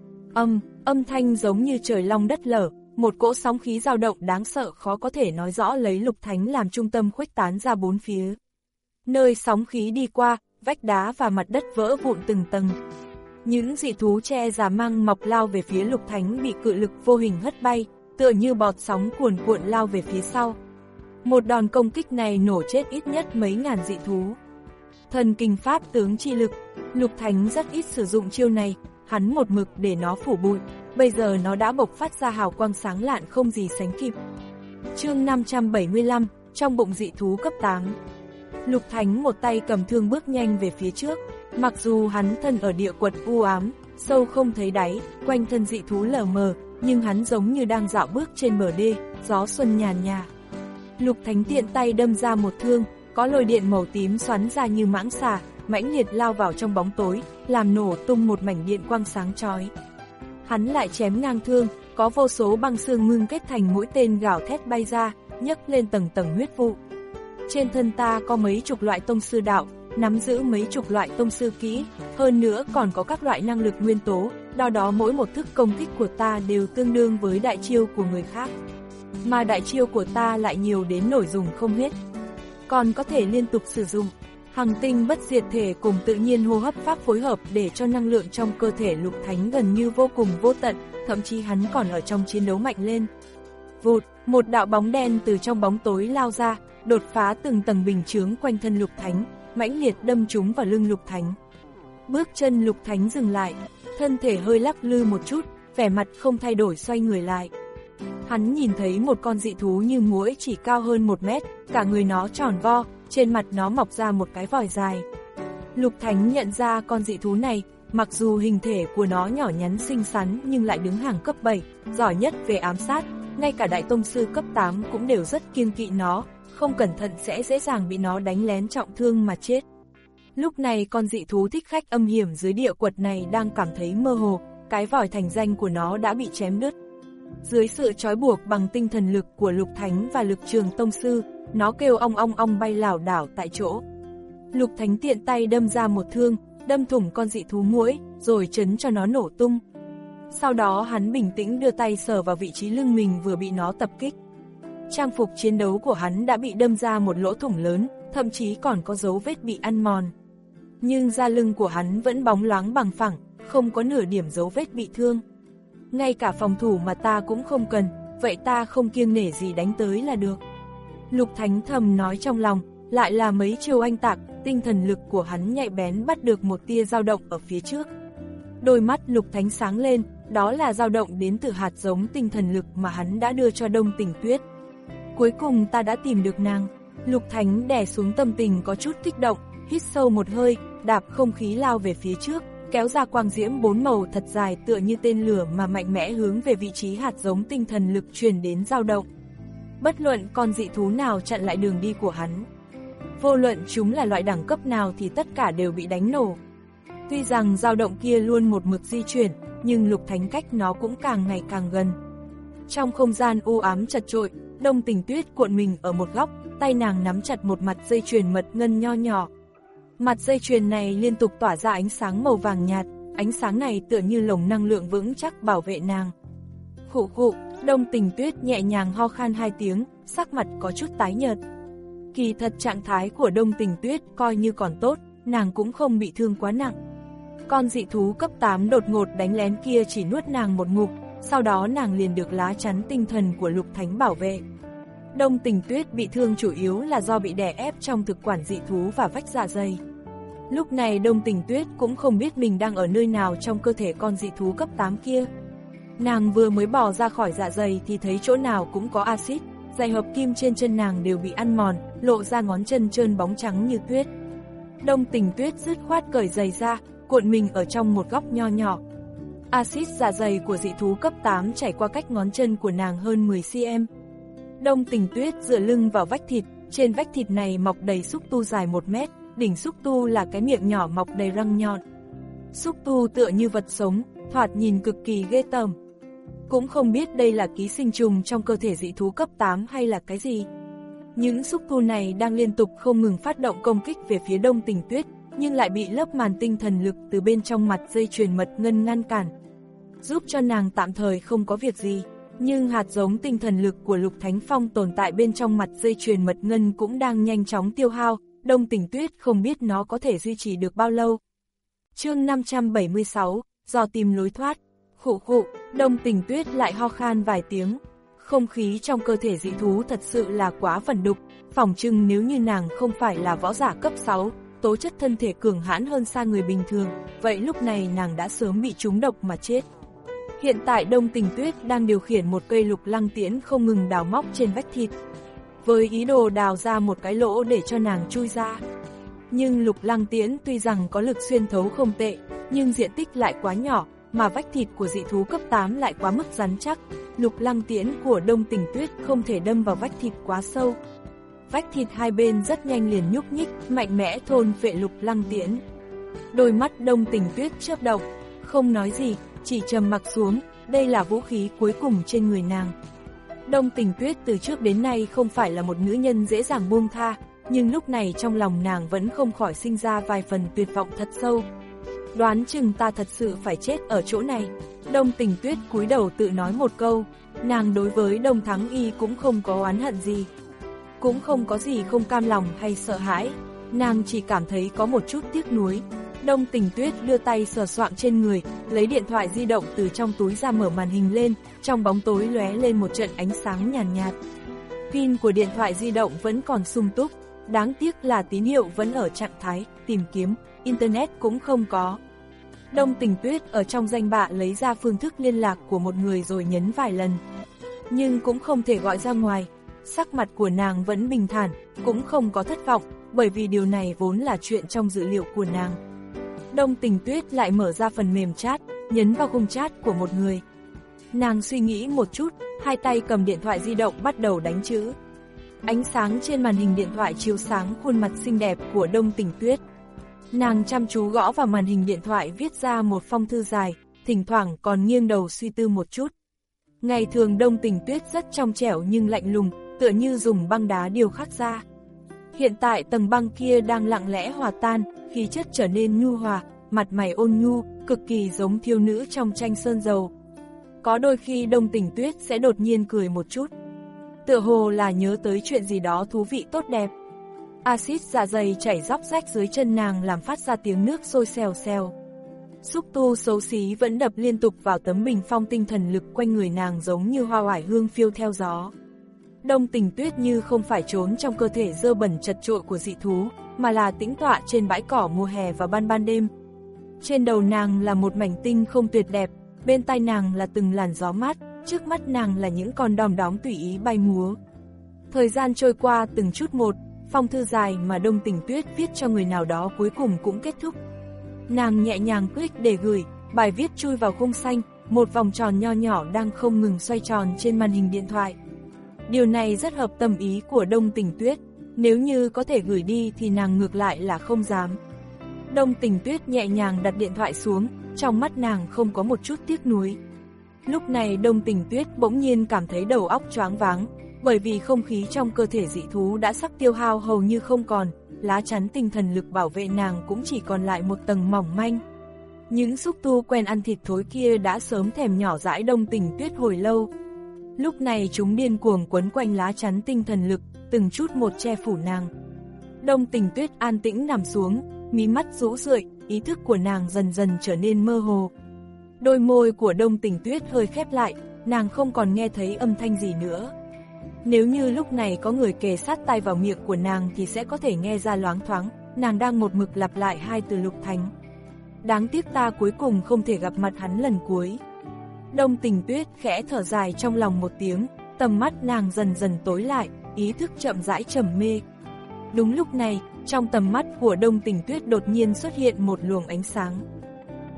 Âm, âm thanh giống như trời long đất lở, một cỗ sóng khí dao động đáng sợ khó có thể nói rõ lấy Lục Thánh làm trung tâm khuếch tán ra bốn phía. Nơi sóng khí đi qua, vách đá và mặt đất vỡ vụn từng tầng. Những dị thú che giả mang mọc lao về phía Lục Thánh bị cự lực vô hình hất bay, tựa như bọt sóng cuồn cuộn lao về phía sau. Một đòn công kích này nổ chết ít nhất mấy ngàn dị thú. Thần kinh pháp tướng chi lực, Lục Thánh rất ít sử dụng chiêu này, hắn một mực để nó phủ bụi, bây giờ nó đã bộc phát ra hào quang sáng lạn không gì sánh kịp. Chương năm trăm bảy mươi lăm, trong bụng dị thú cấp tám. Lục Thánh một tay cầm thương bước nhanh về phía trước, mặc dù hắn thân ở địa quật u ám, sâu không thấy đáy, quanh thân dị thú lờ mờ, nhưng hắn giống như đang dạo bước trên bờ đê, gió xuân nhàn nhạt. Lục Thánh tiện tay đâm ra một thương, có lôi điện màu tím xoắn ra như mãng xà, mãnh liệt lao vào trong bóng tối, làm nổ tung một mảnh điện quang sáng chói. Hắn lại chém ngang thương, có vô số băng xương ngưng kết thành mũi tên gào thét bay ra, nhấc lên tầng tầng huyết vụ. Trên thân ta có mấy chục loại tông sư đạo, nắm giữ mấy chục loại tông sư kỹ, hơn nữa còn có các loại năng lực nguyên tố, đo đó mỗi một thức công kích của ta đều tương đương với đại chiêu của người khác. Mà đại chiêu của ta lại nhiều đến nổi dùng không hết, còn có thể liên tục sử dụng. Hằng tinh bất diệt thể cùng tự nhiên hô hấp pháp phối hợp để cho năng lượng trong cơ thể Lục Thánh gần như vô cùng vô tận, thậm chí hắn còn ở trong chiến đấu mạnh lên. Vụt, một đạo bóng đen từ trong bóng tối lao ra, đột phá từng tầng bình chướng quanh thân Lục Thánh, mãnh liệt đâm trúng vào lưng Lục Thánh. Bước chân Lục Thánh dừng lại, thân thể hơi lắc lư một chút, vẻ mặt không thay đổi xoay người lại. Hắn nhìn thấy một con dị thú như muỗi chỉ cao hơn một mét, cả người nó tròn vo, trên mặt nó mọc ra một cái vòi dài. Lục Thánh nhận ra con dị thú này, mặc dù hình thể của nó nhỏ nhắn xinh xắn nhưng lại đứng hàng cấp bảy, giỏi nhất về ám sát, ngay cả đại tông sư cấp tám cũng đều rất kiêng kỵ nó, không cẩn thận sẽ dễ dàng bị nó đánh lén trọng thương mà chết. Lúc này con dị thú thích khách âm hiểm dưới địa quật này đang cảm thấy mơ hồ, cái vòi thành danh của nó đã bị chém đứt. Dưới sự trói buộc bằng tinh thần lực của Lục Thánh và lực trường tông sư, nó kêu ong ong ong bay lảo đảo tại chỗ. Lục Thánh tiện tay đâm ra một thương, đâm thủng con dị thú muỗi, rồi chấn cho nó nổ tung. Sau đó hắn bình tĩnh đưa tay sờ vào vị trí lưng mình vừa bị nó tập kích. Trang phục chiến đấu của hắn đã bị đâm ra một lỗ thủng lớn, thậm chí còn có dấu vết bị ăn mòn. Nhưng da lưng của hắn vẫn bóng loáng bằng phẳng, không có nửa điểm dấu vết bị thương. Ngay cả phòng thủ mà ta cũng không cần, vậy ta không kiêng nể gì đánh tới là được. Lục Thánh thầm nói trong lòng, lại là mấy chiêu anh tạc, tinh thần lực của hắn nhạy bén bắt được một tia dao động ở phía trước. Đôi mắt Lục Thánh sáng lên, đó là dao động đến từ hạt giống tinh thần lực mà hắn đã đưa cho Đông Tình Tuyết. Cuối cùng ta đã tìm được nàng. Lục Thánh đè xuống tâm tình có chút kích động, hít sâu một hơi, đạp không khí lao về phía trước, kéo ra quang diễm bốn màu thật dài tựa như tên lửa mà mạnh mẽ hướng về vị trí hạt giống tinh thần lực truyền đến dao động. Bất luận con dị thú nào chặn lại đường đi của hắn, vô luận chúng là loại đẳng cấp nào thì tất cả đều bị đánh nổ. Tuy rằng dao động kia luôn một mực di chuyển, nhưng Lục Thánh cách nó cũng càng ngày càng gần. Trong không gian u ám chật chội, Đông Tình Tuyết cuộn mình ở một góc, tay nàng nắm chặt một mặt dây chuyền mật ngân nho nhỏ. Mặt dây chuyền này liên tục tỏa ra ánh sáng màu vàng nhạt, ánh sáng này tựa như lồng năng lượng vững chắc bảo vệ nàng. Khụ khụ, Đông Tình Tuyết nhẹ nhàng ho khan hai tiếng, sắc mặt có chút tái nhợt. Kỳ thật trạng thái của Đông Tình Tuyết coi như còn tốt, nàng cũng không bị thương quá nặng. Con dị thú cấp tám đột ngột đánh lén kia chỉ nuốt nàng một ngụm, sau đó nàng liền được lá chắn tinh thần của Lục Thánh bảo vệ. Đông Tình Tuyết bị thương chủ yếu là do bị đè ép trong thực quản dị thú và vách dạ dày. Lúc này Đông Tình Tuyết cũng không biết mình đang ở nơi nào trong cơ thể con dị thú cấp tám kia. Nàng vừa mới bò ra khỏi dạ dày thì thấy chỗ nào cũng có axit, giày hợp kim trên chân nàng đều bị ăn mòn, lộ ra ngón chân trơn bóng trắng như tuyết. Đông Tình Tuyết dứt khoát cởi giày ra, cuộn mình ở trong một góc nho nhỏ, Axit dạ dày của dị thú cấp tám chảy qua cách ngón chân của nàng hơn mười xăng-ti-mét. Đông Tình Tuyết dựa lưng vào vách thịt, trên vách thịt này mọc đầy xúc tu dài một mét, đỉnh xúc tu là cái miệng nhỏ mọc đầy răng nhọn. Xúc tu tựa như vật sống, thoạt nhìn cực kỳ ghê tởm. Cũng không biết đây là ký sinh trùng trong cơ thể dị thú cấp tám hay là cái gì. Những xúc tu này đang liên tục không ngừng phát động công kích về phía Đông Tình Tuyết, nhưng lại bị lớp màn tinh thần lực từ bên trong mặt dây chuyền mật ngân ngăn cản, giúp cho nàng tạm thời không có việc gì. Nhưng hạt giống tinh thần lực của Lục Thánh Phong tồn tại bên trong mặt dây chuyền mật ngân cũng đang nhanh chóng tiêu hao, Đông Tình Tuyết không biết nó có thể duy trì được bao lâu. Chương năm trăm bảy mươi sáu, do tìm lối thoát. Khụ khụ, Đông Tình Tuyết lại ho khan vài tiếng. Không khí trong cơ thể dị thú thật sự là quá vẩn đục, phỏng chừng nếu như nàng không phải là võ giả cấp sáu, tố chất thân thể cường hãn hơn xa người bình thường, vậy lúc này nàng đã sớm bị trúng độc mà chết. Hiện tại Đông Tình Tuyết đang điều khiển một cây lục lăng tiễn không ngừng đào móc trên vách thịt, với ý đồ đào ra một cái lỗ để cho nàng chui ra. Nhưng lục lăng tiễn tuy rằng có lực xuyên thấu không tệ, nhưng diện tích lại quá nhỏ, mà vách thịt của dị thú cấp tám lại quá mức rắn chắc, lục lăng tiễn của Đông Tình Tuyết không thể đâm vào vách thịt quá sâu. Vách thịt hai bên rất nhanh liền nhúc nhích, mạnh mẽ thôn phệ lục lăng tiễn. Đôi mắt Đông Tình Tuyết chớp động, không nói gì, chỉ trầm mặc xuống, đây là vũ khí cuối cùng trên người nàng. Đông Tình Tuyết từ trước đến nay không phải là một nữ nhân dễ dàng buông tha, nhưng lúc này trong lòng nàng vẫn không khỏi sinh ra vài phần tuyệt vọng thật sâu. Đoán chừng ta thật sự phải chết ở chỗ này. Đông Tình Tuyết cúi đầu tự nói một câu, nàng đối với Đông Thắng Y cũng không có oán hận gì, cũng không có gì không cam lòng hay sợ hãi, nàng chỉ cảm thấy có một chút tiếc nuối. Đông Tình Tuyết đưa tay sờ soạng trên người, lấy điện thoại di động từ trong túi ra mở màn hình lên, trong bóng tối lóe lên một trận ánh sáng nhàn nhạt, nhạt. Pin của điện thoại di động vẫn còn sung túc, đáng tiếc là tín hiệu vẫn ở trạng thái tìm kiếm, Internet cũng không có. Đông Tình Tuyết ở trong danh bạ lấy ra phương thức liên lạc của một người rồi nhấn vài lần, nhưng cũng không thể gọi ra ngoài. Sắc mặt của nàng vẫn bình thản, cũng không có thất vọng, bởi vì điều này vốn là chuyện trong dữ liệu của nàng. Đông Tình Tuyết lại mở ra phần mềm chat, nhấn vào khung chat của một người. Nàng suy nghĩ một chút, hai tay cầm điện thoại di động bắt đầu đánh chữ. Ánh sáng trên màn hình điện thoại chiếu sáng khuôn mặt xinh đẹp của Đông Tình Tuyết. Nàng chăm chú gõ vào màn hình điện thoại viết ra một phong thư dài, thỉnh thoảng còn nghiêng đầu suy tư một chút. Ngày thường Đông Tình Tuyết rất trong trẻo nhưng lạnh lùng, tựa như dùng băng đá điêu khắc ra. Hiện tại tầng băng kia đang lặng lẽ hòa tan, khí chất trở nên nhu hòa, mặt mày ôn nhu, cực kỳ giống thiếu nữ trong tranh sơn dầu. Có đôi khi Đông Tình Tuyết sẽ đột nhiên cười một chút, tựa hồ là nhớ tới chuyện gì đó thú vị tốt đẹp. Axit dạ dày chảy róc rách dưới chân nàng làm phát ra tiếng nước sôi xèo xèo. Xúc tu xấu xí vẫn đập liên tục vào tấm bình phong tinh thần lực quanh người nàng giống như hoa oải hương phiêu theo gió. Đông Tình Tuyết như không phải trốn trong cơ thể dơ bẩn chật chội của dị thú, mà là tĩnh tọa trên bãi cỏ mùa hè và ban ban đêm. Trên đầu nàng là một mảnh tinh không tuyệt đẹp, bên tai nàng là từng làn gió mát, trước mắt nàng là những con đom đóm tùy ý bay múa. Thời gian trôi qua từng chút một, phong thư dài mà Đông Tình Tuyết viết cho người nào đó cuối cùng cũng kết thúc. Nàng nhẹ nhàng click để gửi, bài viết chui vào khung xanh, một vòng tròn nho nhỏ đang không ngừng xoay tròn trên màn hình điện thoại. Điều này rất hợp tâm ý của Đông Tình Tuyết, nếu như có thể gửi đi thì nàng ngược lại là không dám. Đông Tình Tuyết nhẹ nhàng đặt điện thoại xuống, trong mắt nàng không có một chút tiếc nuối. Lúc này Đông Tình Tuyết bỗng nhiên cảm thấy đầu óc choáng váng, bởi vì không khí trong cơ thể dị thú đã sắp tiêu hao hầu như không còn, lá chắn tinh thần lực bảo vệ nàng cũng chỉ còn lại một tầng mỏng manh. Những xúc tu quen ăn thịt thối kia đã sớm thèm nhỏ dãi Đông Tình Tuyết hồi lâu. Lúc này chúng điên cuồng quấn quanh lá chắn tinh thần lực, từng chút một che phủ nàng. Đông Tình Tuyết an tĩnh nằm xuống, mí mắt rũ rượi, ý thức của nàng dần dần trở nên mơ hồ. Đôi môi của Đông Tình Tuyết hơi khép lại, nàng không còn nghe thấy âm thanh gì nữa. Nếu như lúc này có người kề sát tai vào miệng của nàng thì sẽ có thể nghe ra loáng thoáng, nàng đang một mực lặp lại hai từ Lục Thánh. Đáng tiếc ta cuối cùng không thể gặp mặt hắn lần cuối. Đông Tình Tuyết khẽ thở dài trong lòng một tiếng, tầm mắt nàng dần dần tối lại, ý thức chậm rãi trầm mê. Đúng lúc này, trong tầm mắt của Đông Tình Tuyết đột nhiên xuất hiện một luồng ánh sáng.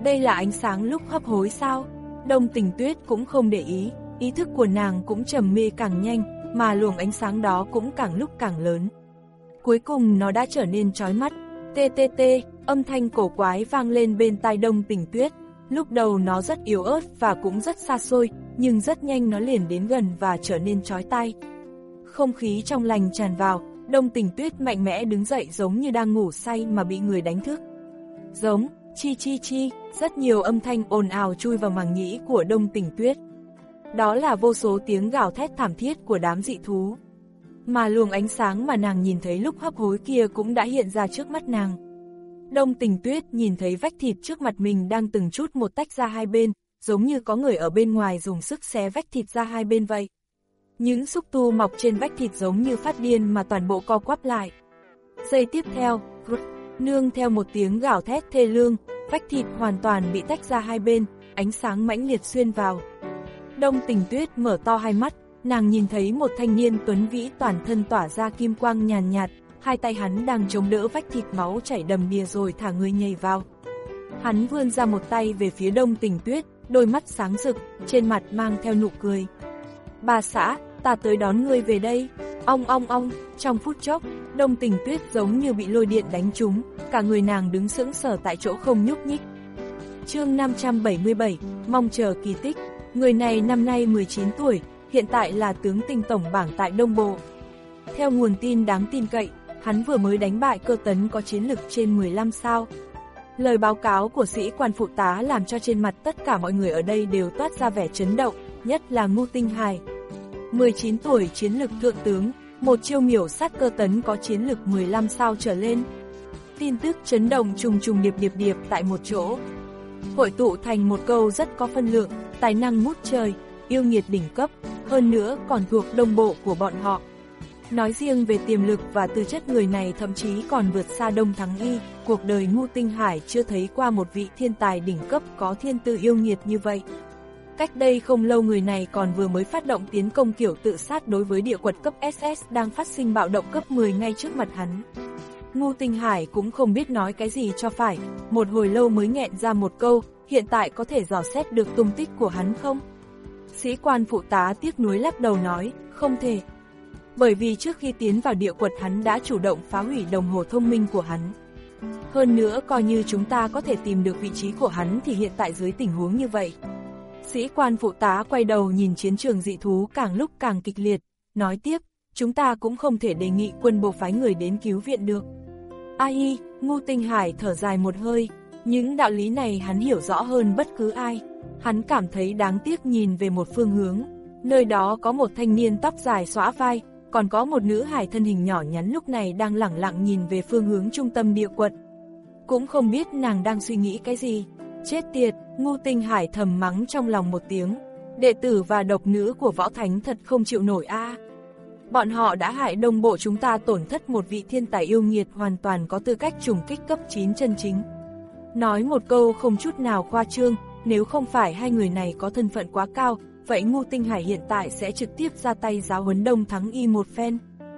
Đây là ánh sáng lúc hấp hối sao? Đông Tình Tuyết cũng không để ý, ý thức của nàng cũng trầm mê càng nhanh, mà luồng ánh sáng đó cũng càng lúc càng lớn. Cuối cùng nó đã trở nên chói mắt. Tê tê tê, âm thanh cổ quái vang lên bên tai Đông Tình Tuyết. Lúc đầu nó rất yếu ớt và cũng rất xa xôi, nhưng rất nhanh nó liền đến gần và trở nên chói tai. Không khí trong lành tràn vào, Đông Tình Tuyết mạnh mẽ đứng dậy giống như đang ngủ say mà bị người đánh thức. Giống, chi chi chi, rất nhiều âm thanh ồn ào chui vào màng nhĩ của Đông Tình Tuyết. Đó là vô số tiếng gào thét thảm thiết của đám dị thú. Mà luồng ánh sáng mà nàng nhìn thấy lúc hấp hối kia cũng đã hiện ra trước mắt nàng. Đông Tình Tuyết nhìn thấy vách thịt trước mặt mình đang từng chút một tách ra hai bên, giống như có người ở bên ngoài dùng sức xé vách thịt ra hai bên vậy. Những xúc tu mọc trên vách thịt giống như phát điên mà toàn bộ co quắp lại. Giây tiếp theo, nương theo một tiếng gào thét thê lương, vách thịt hoàn toàn bị tách ra hai bên, ánh sáng mãnh liệt xuyên vào. Đông Tình Tuyết mở to hai mắt, nàng nhìn thấy một thanh niên tuấn vĩ toàn thân tỏa ra kim quang nhàn nhạt, hai tay hắn đang chống đỡ vách thịt, máu chảy đầm đìa rồi thả người nhảy vào. Hắn vươn ra một tay về phía Đông Tình Tuyết, đôi mắt sáng rực, trên mặt mang theo nụ cười. Bà xã, ta tới đón ngươi về đây. Ong ong ong, trong phút chốc, Đông Tình Tuyết giống như bị lôi điện đánh trúng, cả người nàng đứng sững sờ tại chỗ không nhúc nhích. Chương năm trăm bảy mươi bảy, mong chờ kỳ tích. Người này năm nay mười chín tuổi, hiện tại là tướng tinh tổng bảng tại Đông Bộ. Theo nguồn tin đáng tin cậy, hắn vừa mới đánh bại Cơ Tấn có chiến lực trên mười lăm sao. Lời báo cáo của sĩ quan phụ tá làm cho trên mặt tất cả mọi người ở đây đều toát ra vẻ chấn động, nhất là Ngưu Tinh Hải. mười chín tuổi chiến lực thượng tướng, một chiêu miểu sát Cơ Tấn có chiến lực mười lăm sao trở lên. Tin tức chấn động trùng trùng điệp điệp điệp tại một chỗ, hội tụ thành một câu rất có phân lượng, tài năng ngút trời, yêu nghiệt đỉnh cấp, hơn nữa còn thuộc Đông Bộ của bọn họ. Nói riêng về tiềm lực và tư chất người này thậm chí còn vượt xa Đông Thắng Y, cuộc đời Ngưu Tinh Hải chưa thấy qua một vị thiên tài đỉnh cấp có thiên tư yêu nghiệt như vậy. Cách đây không lâu người này còn vừa mới phát động tiến công kiểu tự sát đối với địa quật cấp ét ét đang phát sinh bạo động cấp mười ngay trước mặt hắn. Ngưu Tinh Hải cũng không biết nói cái gì cho phải, một hồi lâu mới nghẹn ra một câu, hiện tại có thể dò xét được tung tích của hắn không? Sĩ quan phụ tá tiếc nuối lắc đầu nói, không thể. Bởi vì trước khi tiến vào địa quật hắn đã chủ động phá hủy đồng hồ thông minh của hắn. Hơn nữa coi như chúng ta có thể tìm được vị trí của hắn thì hiện tại dưới tình huống như vậy. Sĩ quan phụ tá quay đầu nhìn chiến trường dị thú càng lúc càng kịch liệt, nói tiếp, chúng ta cũng không thể đề nghị quân bộ phái người đến cứu viện được. Ai, Ngưu Tinh Hải thở dài một hơi, những đạo lý này hắn hiểu rõ hơn bất cứ ai. Hắn cảm thấy đáng tiếc nhìn về một phương hướng, nơi đó có một thanh niên tóc dài xõa vai, còn có một nữ hài thân hình nhỏ nhắn lúc này đang lẳng lặng nhìn về phương hướng trung tâm địa quật. Cũng không biết nàng đang suy nghĩ cái gì. Chết tiệt, Ngưu Tinh Hải thầm mắng trong lòng một tiếng, đệ tử và độc nữ của Võ Thánh thật không chịu nổi a. À. Bọn họ đã hại Đông Bộ chúng ta tổn thất một vị thiên tài yêu nghiệt hoàn toàn có tư cách trùng kích cấp chín chân chính. Nói một câu không chút nào khoa trương, nếu không phải hai người này có thân phận quá cao, vậy Ngưu Tinh Hải hiện tại sẽ trực tiếp ra tay giáo huấn Đông Thắng Y một phen.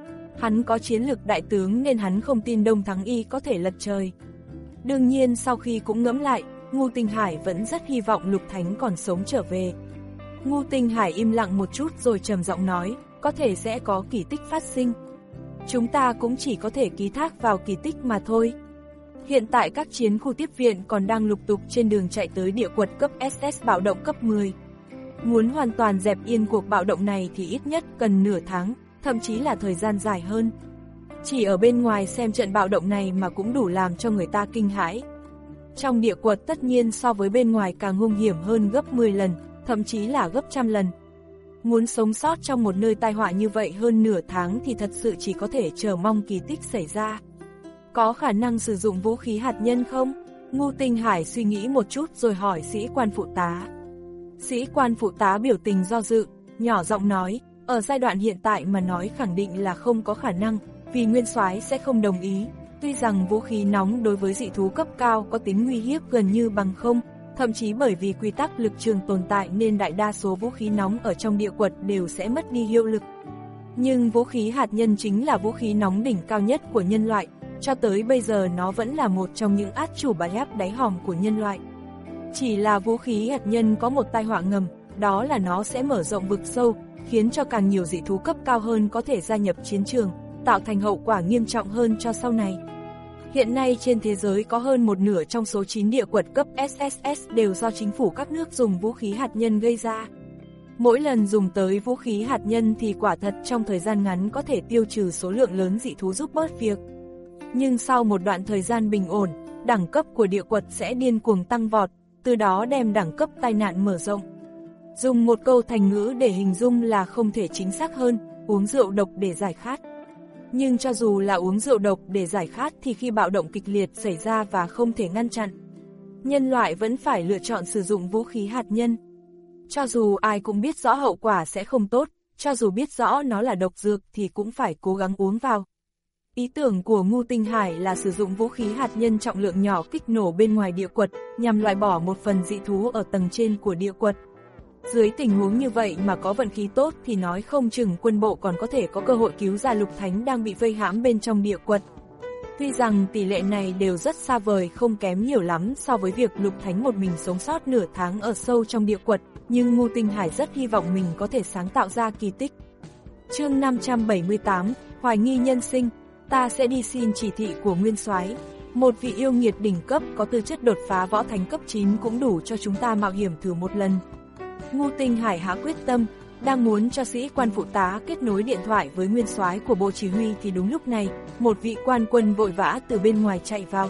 Hắn có chiến lực đại tướng nên hắn không tin Đông Thắng Y có thể lật trời. Đương nhiên sau khi cũng ngẫm lại, Ngưu Tinh Hải vẫn rất hy vọng Lục Thánh còn sống trở về. Ngưu Tinh Hải im lặng một chút rồi trầm giọng nói, có thể sẽ có kỳ tích phát sinh. Chúng ta cũng chỉ có thể ký thác vào kỳ tích mà thôi. Hiện tại các chiến khu tiếp viện còn đang lục tục trên đường chạy tới địa quật cấp ét ét bạo động cấp mười. Muốn hoàn toàn dẹp yên cuộc bạo động này thì ít nhất cần nửa tháng, thậm chí là thời gian dài hơn. Chỉ ở bên ngoài xem trận bạo động này mà cũng đủ làm cho người ta kinh hãi. Trong địa quật tất nhiên so với bên ngoài càng hung hiểm hơn gấp mười lần, thậm chí là gấp trăm lần. Muốn sống sót trong một nơi tai họa như vậy hơn nửa tháng thì thật sự chỉ có thể chờ mong kỳ tích xảy ra. Có khả năng sử dụng vũ khí hạt nhân không? Ngưu Tinh Hải suy nghĩ một chút rồi hỏi sĩ quan phụ tá. Sĩ quan phụ tá biểu tình do dự, nhỏ giọng nói, ở giai đoạn hiện tại mà nói khẳng định là không có khả năng, vì Nguyên Soái sẽ không đồng ý. Tuy rằng vũ khí nóng đối với dị thú cấp cao có tính nguy hiếp gần như bằng không, thậm chí bởi vì quy tắc lực trường tồn tại nên đại đa số vũ khí nóng ở trong địa quật đều sẽ mất đi hiệu lực. Nhưng vũ khí hạt nhân chính là vũ khí nóng đỉnh cao nhất của nhân loại, cho tới bây giờ nó vẫn là một trong những át chủ bài áp đáy hòm của nhân loại. Chỉ là vũ khí hạt nhân có một tai họa ngầm, đó là nó sẽ mở rộng vực sâu, khiến cho càng nhiều dị thú cấp cao hơn có thể gia nhập chiến trường, tạo thành hậu quả nghiêm trọng hơn cho sau này. Hiện nay trên thế giới có hơn một nửa trong số chín địa quật cấp ét ét ét đều do chính phủ các nước dùng vũ khí hạt nhân gây ra. Mỗi lần dùng tới vũ khí hạt nhân thì quả thật trong thời gian ngắn có thể tiêu trừ số lượng lớn dị thú giúp bớt việc. Nhưng sau một đoạn thời gian bình ổn, đẳng cấp của địa quật sẽ điên cuồng tăng vọt, từ đó đem đẳng cấp tai nạn mở rộng. Dùng một câu thành ngữ để hình dung là không thể chính xác hơn, uống rượu độc để giải khát. Nhưng cho dù là uống rượu độc để giải khát thì khi bạo động kịch liệt xảy ra và không thể ngăn chặn, nhân loại vẫn phải lựa chọn sử dụng vũ khí hạt nhân. Cho dù ai cũng biết rõ hậu quả sẽ không tốt, cho dù biết rõ nó là độc dược thì cũng phải cố gắng uống vào. Ý tưởng của Ngưu Tinh Hải là sử dụng vũ khí hạt nhân trọng lượng nhỏ kích nổ bên ngoài địa quật, nhằm loại bỏ một phần dị thú ở tầng trên của địa quật. Dưới tình huống như vậy mà có vận khí tốt thì nói không chừng quân bộ còn có thể có cơ hội cứu ra Lục Thánh đang bị vây hãm bên trong địa quật. Tuy rằng tỷ lệ này đều rất xa vời, không kém nhiều lắm so với việc Lục Thánh một mình sống sót nửa tháng ở sâu trong địa quật, nhưng Ngưu Tinh Hải rất hy vọng mình có thể sáng tạo ra kỳ tích. Chương năm trăm bảy mươi tám, Hoài nghi nhân sinh, ta sẽ đi xin chỉ thị của Nguyên Soái. Một vị yêu nghiệt đỉnh cấp có tư chất đột phá võ thánh cấp chín cũng đủ cho chúng ta mạo hiểm thử một lần. Ngưu Tinh Hải hạ quyết tâm, đang muốn cho sĩ quan phụ tá kết nối điện thoại với Nguyên Soái của bộ chỉ huy thì đúng lúc này, một vị quan quân vội vã từ bên ngoài chạy vào.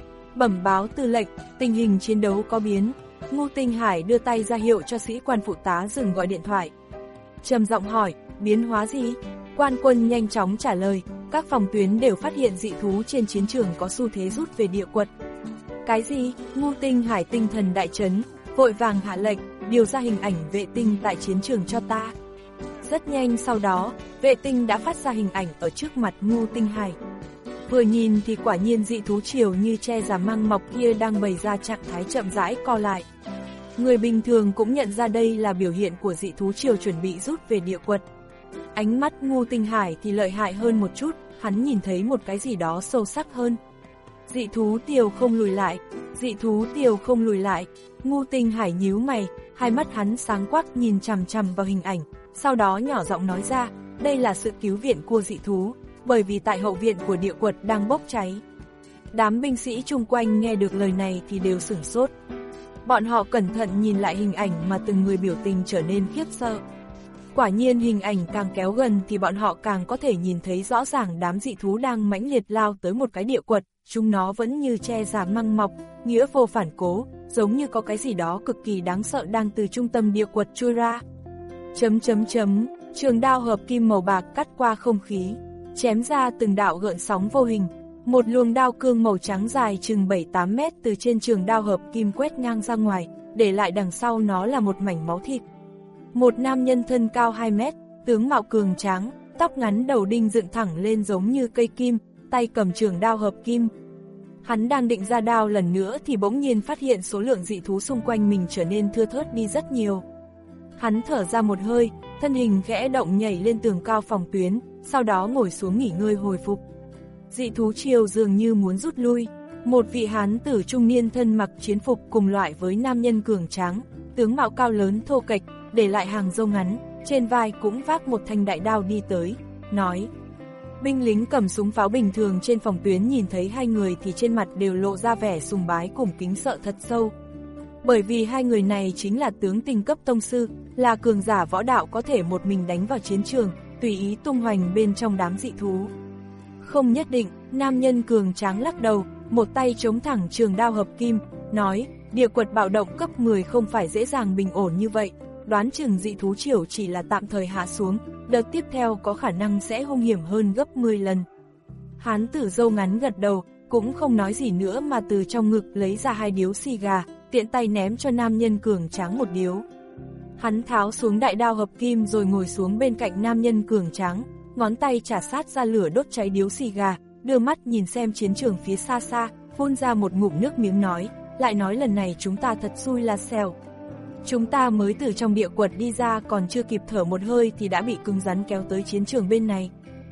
Bẩm báo tư lệnh, tình hình chiến đấu có biến. Ngưu Tinh Hải đưa tay ra hiệu cho sĩ quan phụ tá dừng gọi điện thoại. Trầm giọng hỏi, biến hóa gì? Quan quân nhanh chóng trả lời, các phòng tuyến đều phát hiện dị thú trên chiến trường có xu thế rút về địa quật. Cái gì? Ngưu Tinh Hải tinh thần đại chấn, vội vàng hạ lệnh, điều ra hình ảnh vệ tinh tại chiến trường cho ta. Rất nhanh sau đó, vệ tinh đã phát ra hình ảnh ở trước mặt Ngưu Tinh Hải. Vừa nhìn thì quả nhiên dị thú triều như tre già măng mọc kia đang bày ra trạng thái chậm rãi co lại. Người bình thường cũng nhận ra đây là biểu hiện của dị thú triều chuẩn bị rút về địa quật. Ánh mắt Ngưu Tinh Hải thì lợi hại hơn một chút, hắn nhìn thấy một cái gì đó sâu sắc hơn. Dị thú tiều không lùi lại, dị thú tiều không lùi lại. Ngưu Tinh Hải nhíu mày, hai mắt hắn sáng quắc nhìn chằm chằm vào hình ảnh, sau đó nhỏ giọng nói ra, đây là sự cứu viện của dị thú, bởi vì tại hậu viện của địa quật đang bốc cháy. Đám binh sĩ chung quanh nghe được lời này thì đều sửng sốt. Bọn họ cẩn thận nhìn lại hình ảnh mà từng người biểu tình trở nên khiếp sợ. Quả nhiên hình ảnh càng kéo gần thì bọn họ càng có thể nhìn thấy rõ ràng đám dị thú đang mãnh liệt lao tới một cái địa quật, chúng nó vẫn như tre già măng mọc, nghĩa vô phản cố, giống như có cái gì đó cực kỳ đáng sợ đang từ trung tâm địa quật chui ra. Chấm chấm chấm, trường đao hợp kim màu bạc cắt qua không khí, chém ra từng đạo gợn sóng vô hình. Một luồng đao cương màu trắng dài chừng bảy tám mét từ trên trường đao hợp kim quét ngang ra ngoài, để lại đằng sau nó là một mảnh máu thịt. Một nam nhân thân cao hai mét, tướng mạo cường tráng, tóc ngắn đầu đinh dựng thẳng lên giống như cây kim, tay cầm trường đao hợp kim. Hắn đang định ra đao lần nữa thì bỗng nhiên phát hiện số lượng dị thú xung quanh mình trở nên thưa thớt đi rất nhiều. Hắn thở ra một hơi, thân hình khẽ động nhảy lên tường cao phòng tuyến, sau đó ngồi xuống nghỉ ngơi hồi phục. Dị thú triều dường như muốn rút lui, một vị hán tử trung niên thân mặc chiến phục cùng loại với nam nhân cường tráng, tướng mạo cao lớn thô kệch, để lại hàng râu ngắn, trên vai cũng vác một thanh đại đao đi tới, nói. Binh lính cầm súng pháo bình thường trên phòng tuyến nhìn thấy hai người thì trên mặt đều lộ ra vẻ sùng bái cùng kính sợ thật sâu. Bởi vì hai người này chính là tướng tinh cấp tông sư, là cường giả võ đạo có thể một mình đánh vào chiến trường, tùy ý tung hoành bên trong đám dị thú. Không nhất định, nam nhân cường tráng lắc đầu, một tay chống thẳng trường đao hợp kim, nói, địa quật bạo động cấp mười không phải dễ dàng bình ổn như vậy, đoán chừng dị thú triều chỉ là tạm thời hạ xuống, đợt tiếp theo có khả năng sẽ hung hiểm hơn gấp mười lần. Hán tử râu ngắn gật đầu, cũng không nói gì nữa mà từ trong ngực lấy ra hai điếu xì gà, tiện tay ném cho nam nhân cường tráng một điếu. Hắn tháo xuống đại đao hợp kim rồi ngồi xuống bên cạnh nam nhân cường tráng, ngón tay chà sát ra lửa đốt cháy điếu xì gà, đưa mắt nhìn xem chiến trường phía xa xa, phun ra một ngụm nước miếng nói, lại nói lần này chúng ta thật xui là xèo. Chúng ta mới từ trong địa quật đi ra còn chưa kịp thở một hơi thì đã bị cứng rắn kéo tới chiến trường bên này.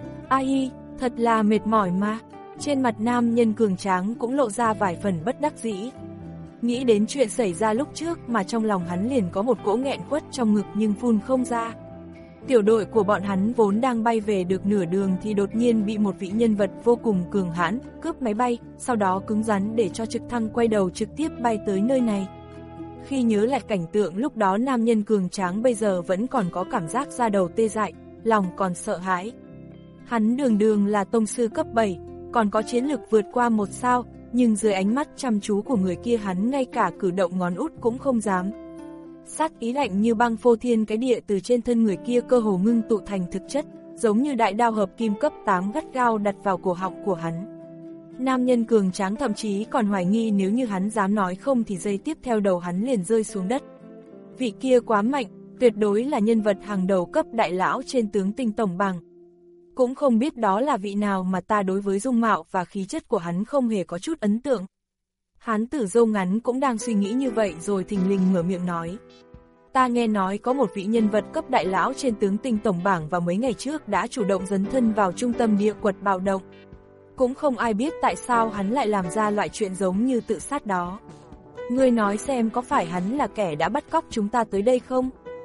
Ai, thật là mệt mỏi mà. Trên mặt nam nhân cường tráng cũng lộ ra vài phần bất đắc dĩ. Nghĩ đến chuyện xảy ra lúc trước mà trong lòng hắn liền có một cỗ nghẹn quất trong ngực nhưng phun không ra. Tiểu đội của bọn hắn vốn đang bay về được nửa đường thì đột nhiên bị một vị nhân vật vô cùng cường hãn cướp máy bay, sau đó cứng rắn để cho trực thăng quay đầu trực tiếp bay tới nơi này. Khi nhớ lại cảnh tượng lúc đó, nam nhân cường tráng bây giờ vẫn còn có cảm giác da đầu tê dại, lòng còn sợ hãi. Hắn đường đường là tông sư cấp bảy, còn có chiến lực vượt qua một sao, nhưng dưới ánh mắt chăm chú của người kia hắn ngay cả cử động ngón út cũng không dám. Sát ý lạnh như băng phô thiên cái địa từ trên thân người kia cơ hồ ngưng tụ thành thực chất, giống như đại đao hợp kim cấp tám gắt gao đặt vào cổ họng của hắn. Nam nhân cường tráng thậm chí còn hoài nghi nếu như hắn dám nói không thì giây tiếp theo đầu hắn liền rơi xuống đất. Vị kia quá mạnh, tuyệt đối là nhân vật hàng đầu cấp đại lão trên tướng tinh tổng bảng. Cũng không biết đó là vị nào mà ta đối với dung mạo và khí chất của hắn không hề có chút ấn tượng. Hán tử râu ngắn cũng đang suy nghĩ như vậy rồi thình lình mở miệng nói. Ta nghe nói có một vị nhân vật cấp đại lão trên tướng tinh tổng bảng vào mấy ngày trước đã chủ động dấn thân vào trung tâm địa quật bạo động. Cũng không ai biết tại sao hắn lại làm ra loại chuyện giống như tự sát đó. Ngươi nói xem có phải hắn là kẻ đã bắt cóc chúng ta tới đây không?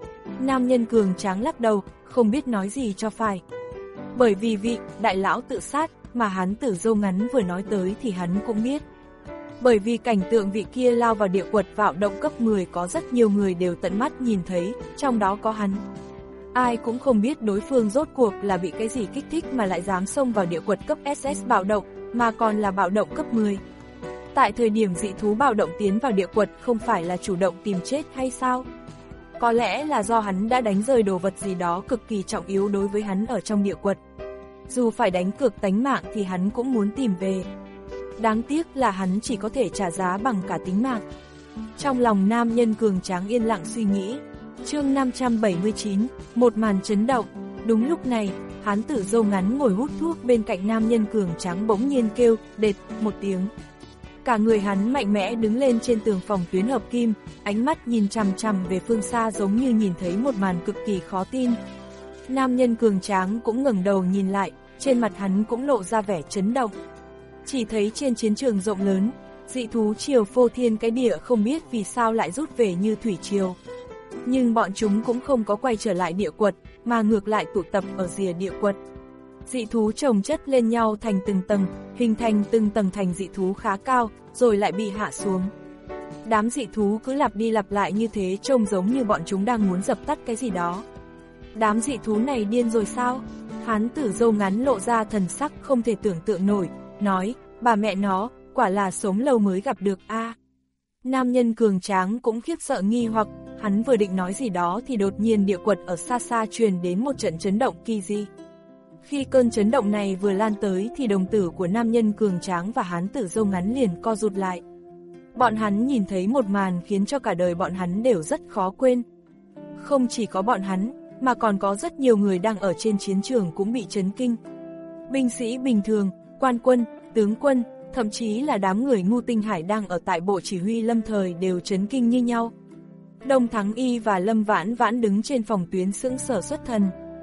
Nam nhân cường tráng lắc đầu, không biết nói gì cho phải. Bởi vì vị đại lão tự sát mà hắn tử râu ngắn vừa nói tới thì hắn cũng biết. Bởi vì cảnh tượng vị kia lao vào địa quật bạo động cấp mười có rất nhiều người đều tận mắt nhìn thấy, trong đó có hắn. Ai cũng không biết đối phương rốt cuộc là bị cái gì kích thích mà lại dám xông vào địa quật cấp ét ét bạo động, mà còn là bạo động cấp mười. Tại thời điểm dị thú bạo động tiến vào địa quật không phải là chủ động tìm chết hay sao? Có lẽ là do hắn đã đánh rơi đồ vật gì đó cực kỳ trọng yếu đối với hắn ở trong địa quật. Dù phải đánh cược tánh mạng thì hắn cũng muốn tìm về. Đáng tiếc là hắn chỉ có thể trả giá bằng cả tính mạng. Trong lòng nam nhân cường tráng yên lặng suy nghĩ. Chương năm trăm bảy mươi chín, một màn chấn động. Đúng lúc này, hán tử râu ngắn ngồi hút thuốc bên cạnh nam nhân cường tráng bỗng nhiên kêu, đệt, một tiếng. Cả người hắn mạnh mẽ đứng lên trên tường phòng tuyến hợp kim, ánh mắt nhìn chằm chằm về phương xa giống như nhìn thấy một màn cực kỳ khó tin. Nam nhân cường tráng cũng ngẩng đầu nhìn lại, trên mặt hắn cũng lộ ra vẻ chấn động. Chỉ thấy trên chiến trường rộng lớn, dị thú triều phô thiên cái địa không biết vì sao lại rút về như thủy triều. Nhưng bọn chúng cũng không có quay trở lại địa quật, mà ngược lại tụ tập ở rìa địa quật. Dị thú chồng chất lên nhau thành từng tầng, hình thành từng tầng thành dị thú khá cao, rồi lại bị hạ xuống. Đám dị thú cứ lặp đi lặp lại như thế trông giống như bọn chúng đang muốn dập tắt cái gì đó. Đám dị thú này điên rồi sao? Hán tử râu ngắn lộ ra thần sắc không thể tưởng tượng nổi, nói, bà mẹ nó, quả là sống lâu mới gặp được a. À. Nam nhân cường tráng cũng khiếp sợ nghi hoặc, hắn vừa định nói gì đó thì đột nhiên địa quật ở xa xa truyền đến một trận chấn động kỳ dị. Khi cơn chấn động này vừa lan tới thì đồng tử của nam nhân cường tráng và hán tử râu ngắn liền co rụt lại. Bọn hắn nhìn thấy một màn khiến cho cả đời bọn hắn đều rất khó quên. Không chỉ có bọn hắn, mà còn có rất nhiều người đang ở trên chiến trường cũng bị chấn kinh. Binh sĩ bình thường, quan quân, tướng quân, thậm chí là đám người Ngu Tinh Hải đang ở tại bộ chỉ huy lâm thời đều chấn kinh như nhau. Đông Thắng Y và Lâm Vãn Vãn đứng trên phòng tuyến sững sờ xuất thần.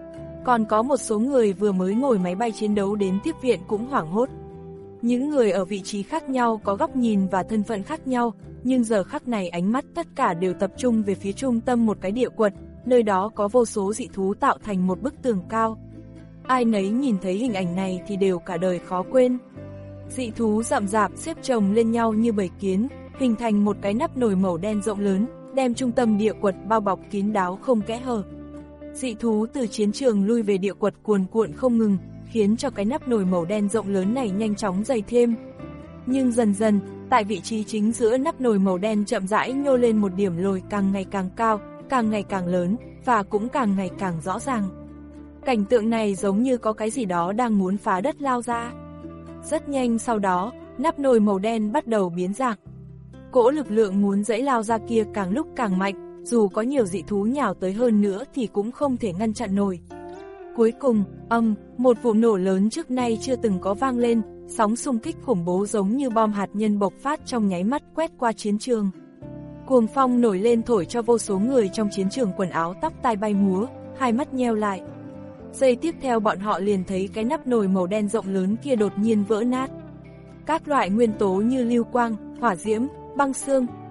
Còn có một số người vừa mới ngồi máy bay chiến đấu đến tiếp viện cũng hoảng hốt. Những người ở vị trí khác nhau có góc nhìn và thân phận khác nhau, nhưng giờ khắc này ánh mắt tất cả đều tập trung về phía trung tâm một cái địa quật, nơi đó có vô số dị thú tạo thành một bức tường cao. Ai nấy nhìn thấy hình ảnh này thì đều cả đời khó quên. Dị thú rậm rạp xếp chồng lên nhau như bầy kiến, hình thành một cái nắp nồi màu đen rộng lớn, đem trung tâm địa quật bao bọc kín đáo không kẽ hở. Dị thú từ chiến trường lui về địa quật cuồn cuộn không ngừng, khiến cho cái nắp nồi màu đen rộng lớn này nhanh chóng dày thêm. Nhưng dần dần, tại vị trí chính giữa nắp nồi màu đen chậm rãi nhô lên một điểm lồi càng ngày càng cao, càng ngày càng lớn, và cũng càng ngày càng rõ ràng. Cảnh tượng này giống như có cái gì đó đang muốn phá đất lao ra. Rất nhanh sau đó, nắp nồi màu đen bắt đầu biến dạng. Cỗ lực lượng muốn dẫy lao ra kia càng lúc càng mạnh, dù có nhiều dị thú nhào tới hơn nữa thì cũng không thể ngăn chặn nổi. Cuối cùng, âm, một vụ nổ lớn trước nay chưa từng có vang lên, sóng xung kích khủng bố giống như bom hạt nhân bộc phát trong nháy mắt quét qua chiến trường. Cuồng phong nổi lên thổi cho vô số người trong chiến trường quần áo tóc tai bay múa, hai mắt nheo lại. Giây tiếp theo bọn họ liền thấy cái nắp nồi màu đen rộng lớn kia đột nhiên vỡ nát. Các loại nguyên tố như lưu quang, hỏa diễm, băng xương,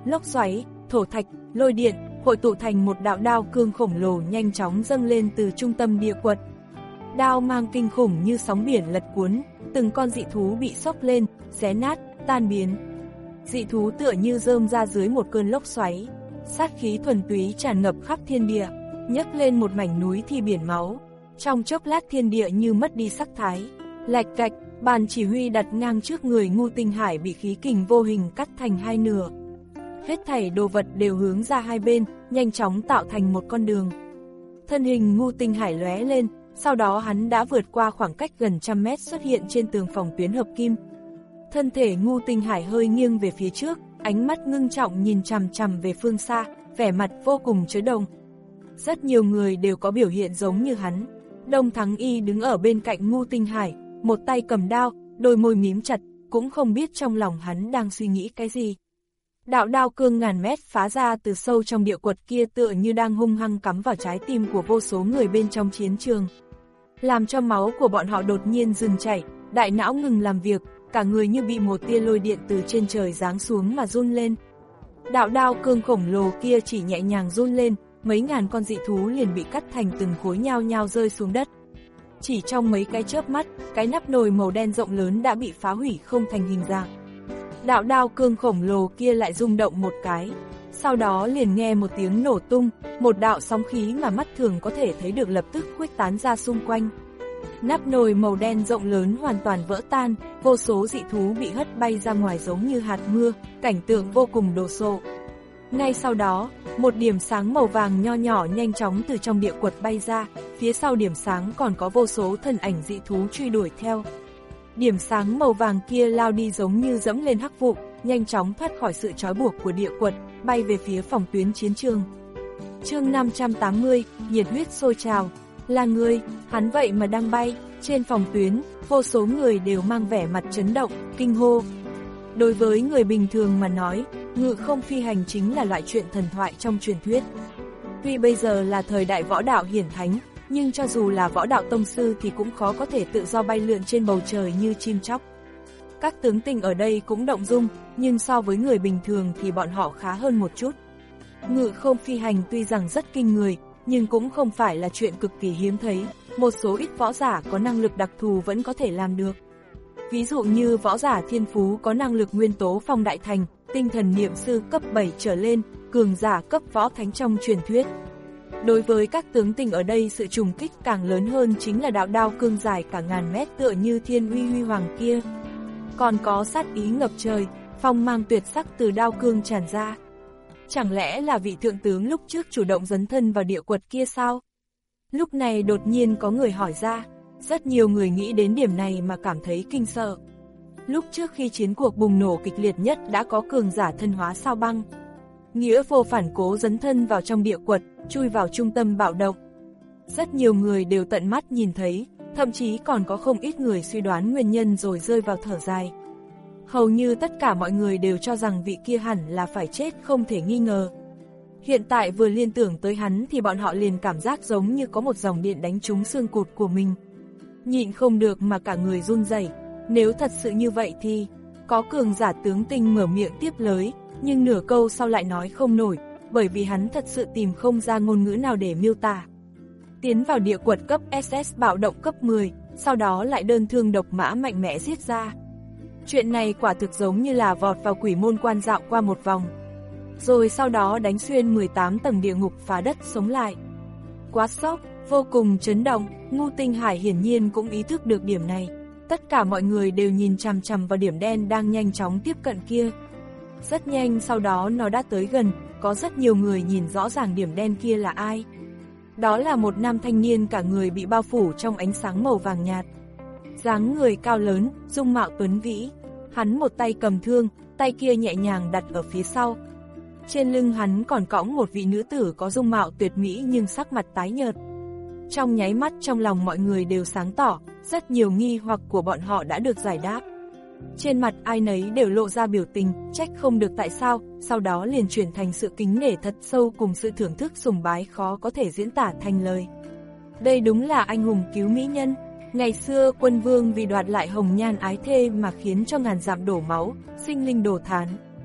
lốc xoáy, thổ thạch, lôi điện, hội tụ thành một đạo đao cương khổng lồ nhanh chóng dâng lên từ trung tâm địa quật. Đao mang kinh khủng như sóng biển lật cuốn, từng con dị thú bị xốc lên, xé nát, tan biến. Dị thú tựa như rơm ra dưới một cơn lốc xoáy, sát khí thuần túy tràn ngập khắp thiên địa, nhấc lên một mảnh núi thi biển máu. Trong chốc lát thiên địa như mất đi sắc thái, lạch cạch, bàn chỉ huy đặt ngang trước người Ngưu Tinh Hải bị khí kình vô hình cắt thành hai nửa. Hết thảy đồ vật đều hướng ra hai bên, nhanh chóng tạo thành một con đường. Thân hình Ngưu Tinh Hải lóe lên, sau đó hắn đã vượt qua khoảng cách gần trăm mét xuất hiện trên tường phòng tuyến hợp kim. Thân thể Ngưu Tinh Hải hơi nghiêng về phía trước, ánh mắt ngưng trọng nhìn chằm chằm về phương xa, vẻ mặt vô cùng chấn động. Rất nhiều người đều có biểu hiện giống như hắn. Đông Thắng Y đứng ở bên cạnh Ngưu Tinh Hải, một tay cầm đao, đôi môi mím chặt, cũng không biết trong lòng hắn đang suy nghĩ cái gì. Đạo đao cương ngàn mét phá ra từ sâu trong địa quật kia tựa như đang hung hăng cắm vào trái tim của vô số người bên trong chiến trường, làm cho máu của bọn họ đột nhiên dừng chảy, đại não ngừng làm việc, cả người như bị một tia lôi điện từ trên trời giáng xuống mà run lên. Đạo đao cương khổng lồ kia chỉ nhẹ nhàng run lên, mấy ngàn con dị thú liền bị cắt thành từng khối nhao nhao rơi xuống đất. Chỉ trong mấy cái chớp mắt, cái nắp nồi màu đen rộng lớn đã bị phá hủy không thành hình dạng. Đạo đao cương khổng lồ kia lại rung động một cái, sau đó liền nghe một tiếng nổ tung, một đạo sóng khí mà mắt thường có thể thấy được lập tức khuếch tán ra xung quanh. Nắp nồi màu đen rộng lớn hoàn toàn vỡ tan, vô số dị thú bị hất bay ra ngoài giống như hạt mưa, cảnh tượng vô cùng đồ sộ. Ngay sau đó, một điểm sáng màu vàng nho nhỏ nhanh chóng từ trong địa quật bay ra, phía sau điểm sáng còn có vô số thân ảnh dị thú truy đuổi theo. Điểm sáng màu vàng kia lao đi giống như dẫm lên hắc vụ, nhanh chóng thoát khỏi sự trói buộc của địa quật, bay về phía phòng tuyến chiến trường. Chương năm trăm tám mươi, nhiệt huyết sôi trào. Là người, hắn vậy mà đang bay, trên phòng tuyến, vô số người đều mang vẻ mặt chấn động, kinh hô. Đối với người bình thường mà nói, ngự không phi hành chính là loại chuyện thần thoại trong truyền thuyết. Tuy bây giờ là thời đại võ đạo hiển thánh, nhưng cho dù là võ đạo tông sư thì cũng khó có thể tự do bay lượn trên bầu trời như chim chóc. Các tướng tinh ở đây cũng động dung, nhưng so với người bình thường thì bọn họ khá hơn một chút. Ngự không phi hành tuy rằng rất kinh người, nhưng cũng không phải là chuyện cực kỳ hiếm thấy, một số ít võ giả có năng lực đặc thù vẫn có thể làm được. Ví dụ như võ giả thiên phú có năng lực nguyên tố phong đại thành, tinh thần niệm sư cấp bảy trở lên, cường giả cấp võ thánh trong truyền thuyết. Đối với các tướng tinh ở đây sự trùng kích càng lớn hơn chính là đạo đao cương dài cả ngàn mét tựa như thiên huy huy hoàng kia. Còn có sát ý ngập trời, phong mang tuyệt sắc từ đao cương tràn ra. Chẳng lẽ là vị thượng tướng lúc trước chủ động dấn thân vào địa quật kia sao? Lúc này đột nhiên có người hỏi ra, rất nhiều người nghĩ đến điểm này mà cảm thấy kinh sợ. Lúc trước khi chiến cuộc bùng nổ kịch liệt nhất đã có cường giả thân hóa sao băng. Nghĩa vô phản cố dấn thân vào trong địa quật, chui vào trung tâm bạo động. Rất nhiều người đều tận mắt nhìn thấy, thậm chí còn có không ít người suy đoán nguyên nhân rồi rơi vào thở dài. Hầu như tất cả mọi người đều cho rằng vị kia hẳn là phải chết không thể nghi ngờ. Hiện tại vừa liên tưởng tới hắn thì bọn họ liền cảm giác giống như có một dòng điện đánh trúng xương cụt của mình. Nhịn không được mà cả người run rẩy. Nếu thật sự như vậy thì, có cường giả tướng tinh mở miệng tiếp lời, nhưng nửa câu sau lại nói không nổi, bởi vì hắn thật sự tìm không ra ngôn ngữ nào để miêu tả. Tiến vào địa quật cấp ét ét bạo động cấp mười, sau đó lại đơn thương độc mã mạnh mẽ giết ra. Chuyện này quả thực giống như là vọt vào quỷ môn quan dạo qua một vòng. Rồi sau đó đánh xuyên mười tám tầng địa ngục phá đất sống lại. Quá sốc, vô cùng chấn động, Ngưu Tinh Hải hiển nhiên cũng ý thức được điểm này. Tất cả mọi người đều nhìn chằm chằm vào điểm đen đang nhanh chóng tiếp cận kia. Rất nhanh sau đó nó đã tới gần, có rất nhiều người nhìn rõ ràng điểm đen kia là ai. Đó là một nam thanh niên cả người bị bao phủ trong ánh sáng màu vàng nhạt. Dáng người cao lớn, dung mạo tuấn vĩ. Hắn một tay cầm thương, tay kia nhẹ nhàng đặt ở phía sau. Trên lưng hắn còn cõng một vị nữ tử có dung mạo tuyệt mỹ nhưng sắc mặt tái nhợt. Trong nháy mắt trong lòng mọi người đều sáng tỏ, rất nhiều nghi hoặc của bọn họ đã được giải đáp. Trên mặt ai nấy đều lộ ra biểu tình, trách không được tại sao, sau đó liền chuyển thành sự kính nể thật sâu cùng sự thưởng thức sùng bái khó có thể diễn tả thành lời. Đây đúng là anh hùng cứu mỹ nhân. Ngày xưa quân vương vì đoạt lại hồng nhan ái thê mà khiến cho ngàn dặm đổ máu, sinh linh đổ thán.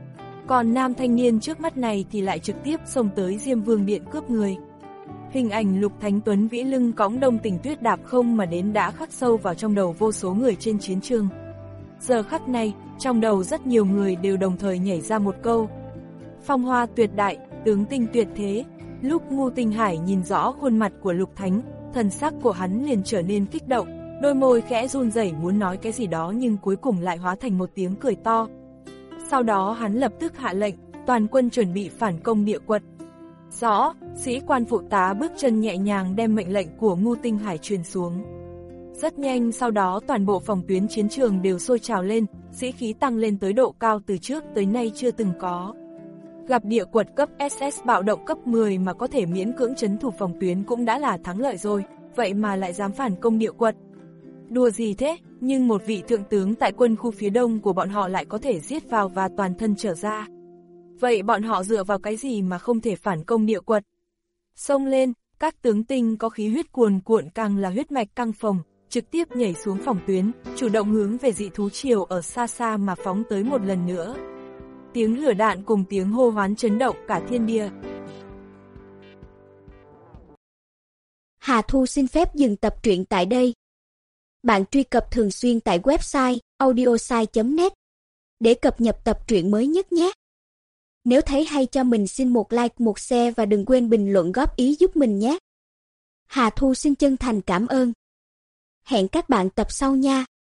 Còn nam thanh niên trước mắt này thì lại trực tiếp xông tới Diêm Vương Điện cướp người. Hình ảnh Lục Thánh Tuấn vĩ lưng cõng Đông Tình Tuyết đạp không mà đến đã khắc sâu vào trong đầu vô số người trên chiến trường. Giờ khắc này, trong đầu rất nhiều người đều đồng thời nhảy ra một câu. Phong hoa tuyệt đại, tướng tinh tuyệt thế. Lúc Ngô Tinh Hải nhìn rõ khuôn mặt của Lục Thánh, thần sắc của hắn liền trở nên kích động, đôi môi khẽ run rẩy muốn nói cái gì đó nhưng cuối cùng lại hóa thành một tiếng cười to. Sau đó hắn lập tức hạ lệnh, toàn quân chuẩn bị phản công Địa Quật. Rõ, sĩ quan phụ tá bước chân nhẹ nhàng đem mệnh lệnh của Ngô Tinh Hải truyền xuống. Rất nhanh sau đó toàn bộ phòng tuyến chiến trường đều sôi trào lên, sĩ khí tăng lên tới độ cao từ trước tới nay chưa từng có. Gặp Địa Quật cấp ét ét bạo động cấp mười mà có thể miễn cưỡng trấn thủ phòng tuyến cũng đã là thắng lợi rồi, vậy mà lại dám phản công Địa Quật. Đùa gì thế, nhưng một vị thượng tướng tại quân khu phía đông của bọn họ lại có thể giết vào và toàn thân trở ra. Vậy bọn họ dựa vào cái gì mà không thể phản công Địa Quật? Xông lên, các tướng tinh có khí huyết cuồn cuộn càng là huyết mạch căng phồng, trực tiếp nhảy xuống phòng tuyến, chủ động hướng về dị thú triều ở xa xa mà phóng tới một lần nữa. Tiếng lửa đạn cùng tiếng hô hoán chấn động cả thiên địa. Hà Thu xin phép dừng tập truyện tại đây. Bạn truy cập thường xuyên tại website audiosai chấm net để cập nhật tập truyện mới nhất nhé. Nếu thấy hay cho mình xin một like, một share và đừng quên bình luận góp ý giúp mình nhé. Hà Thu xin chân thành cảm ơn. Hẹn các bạn tập sau nha.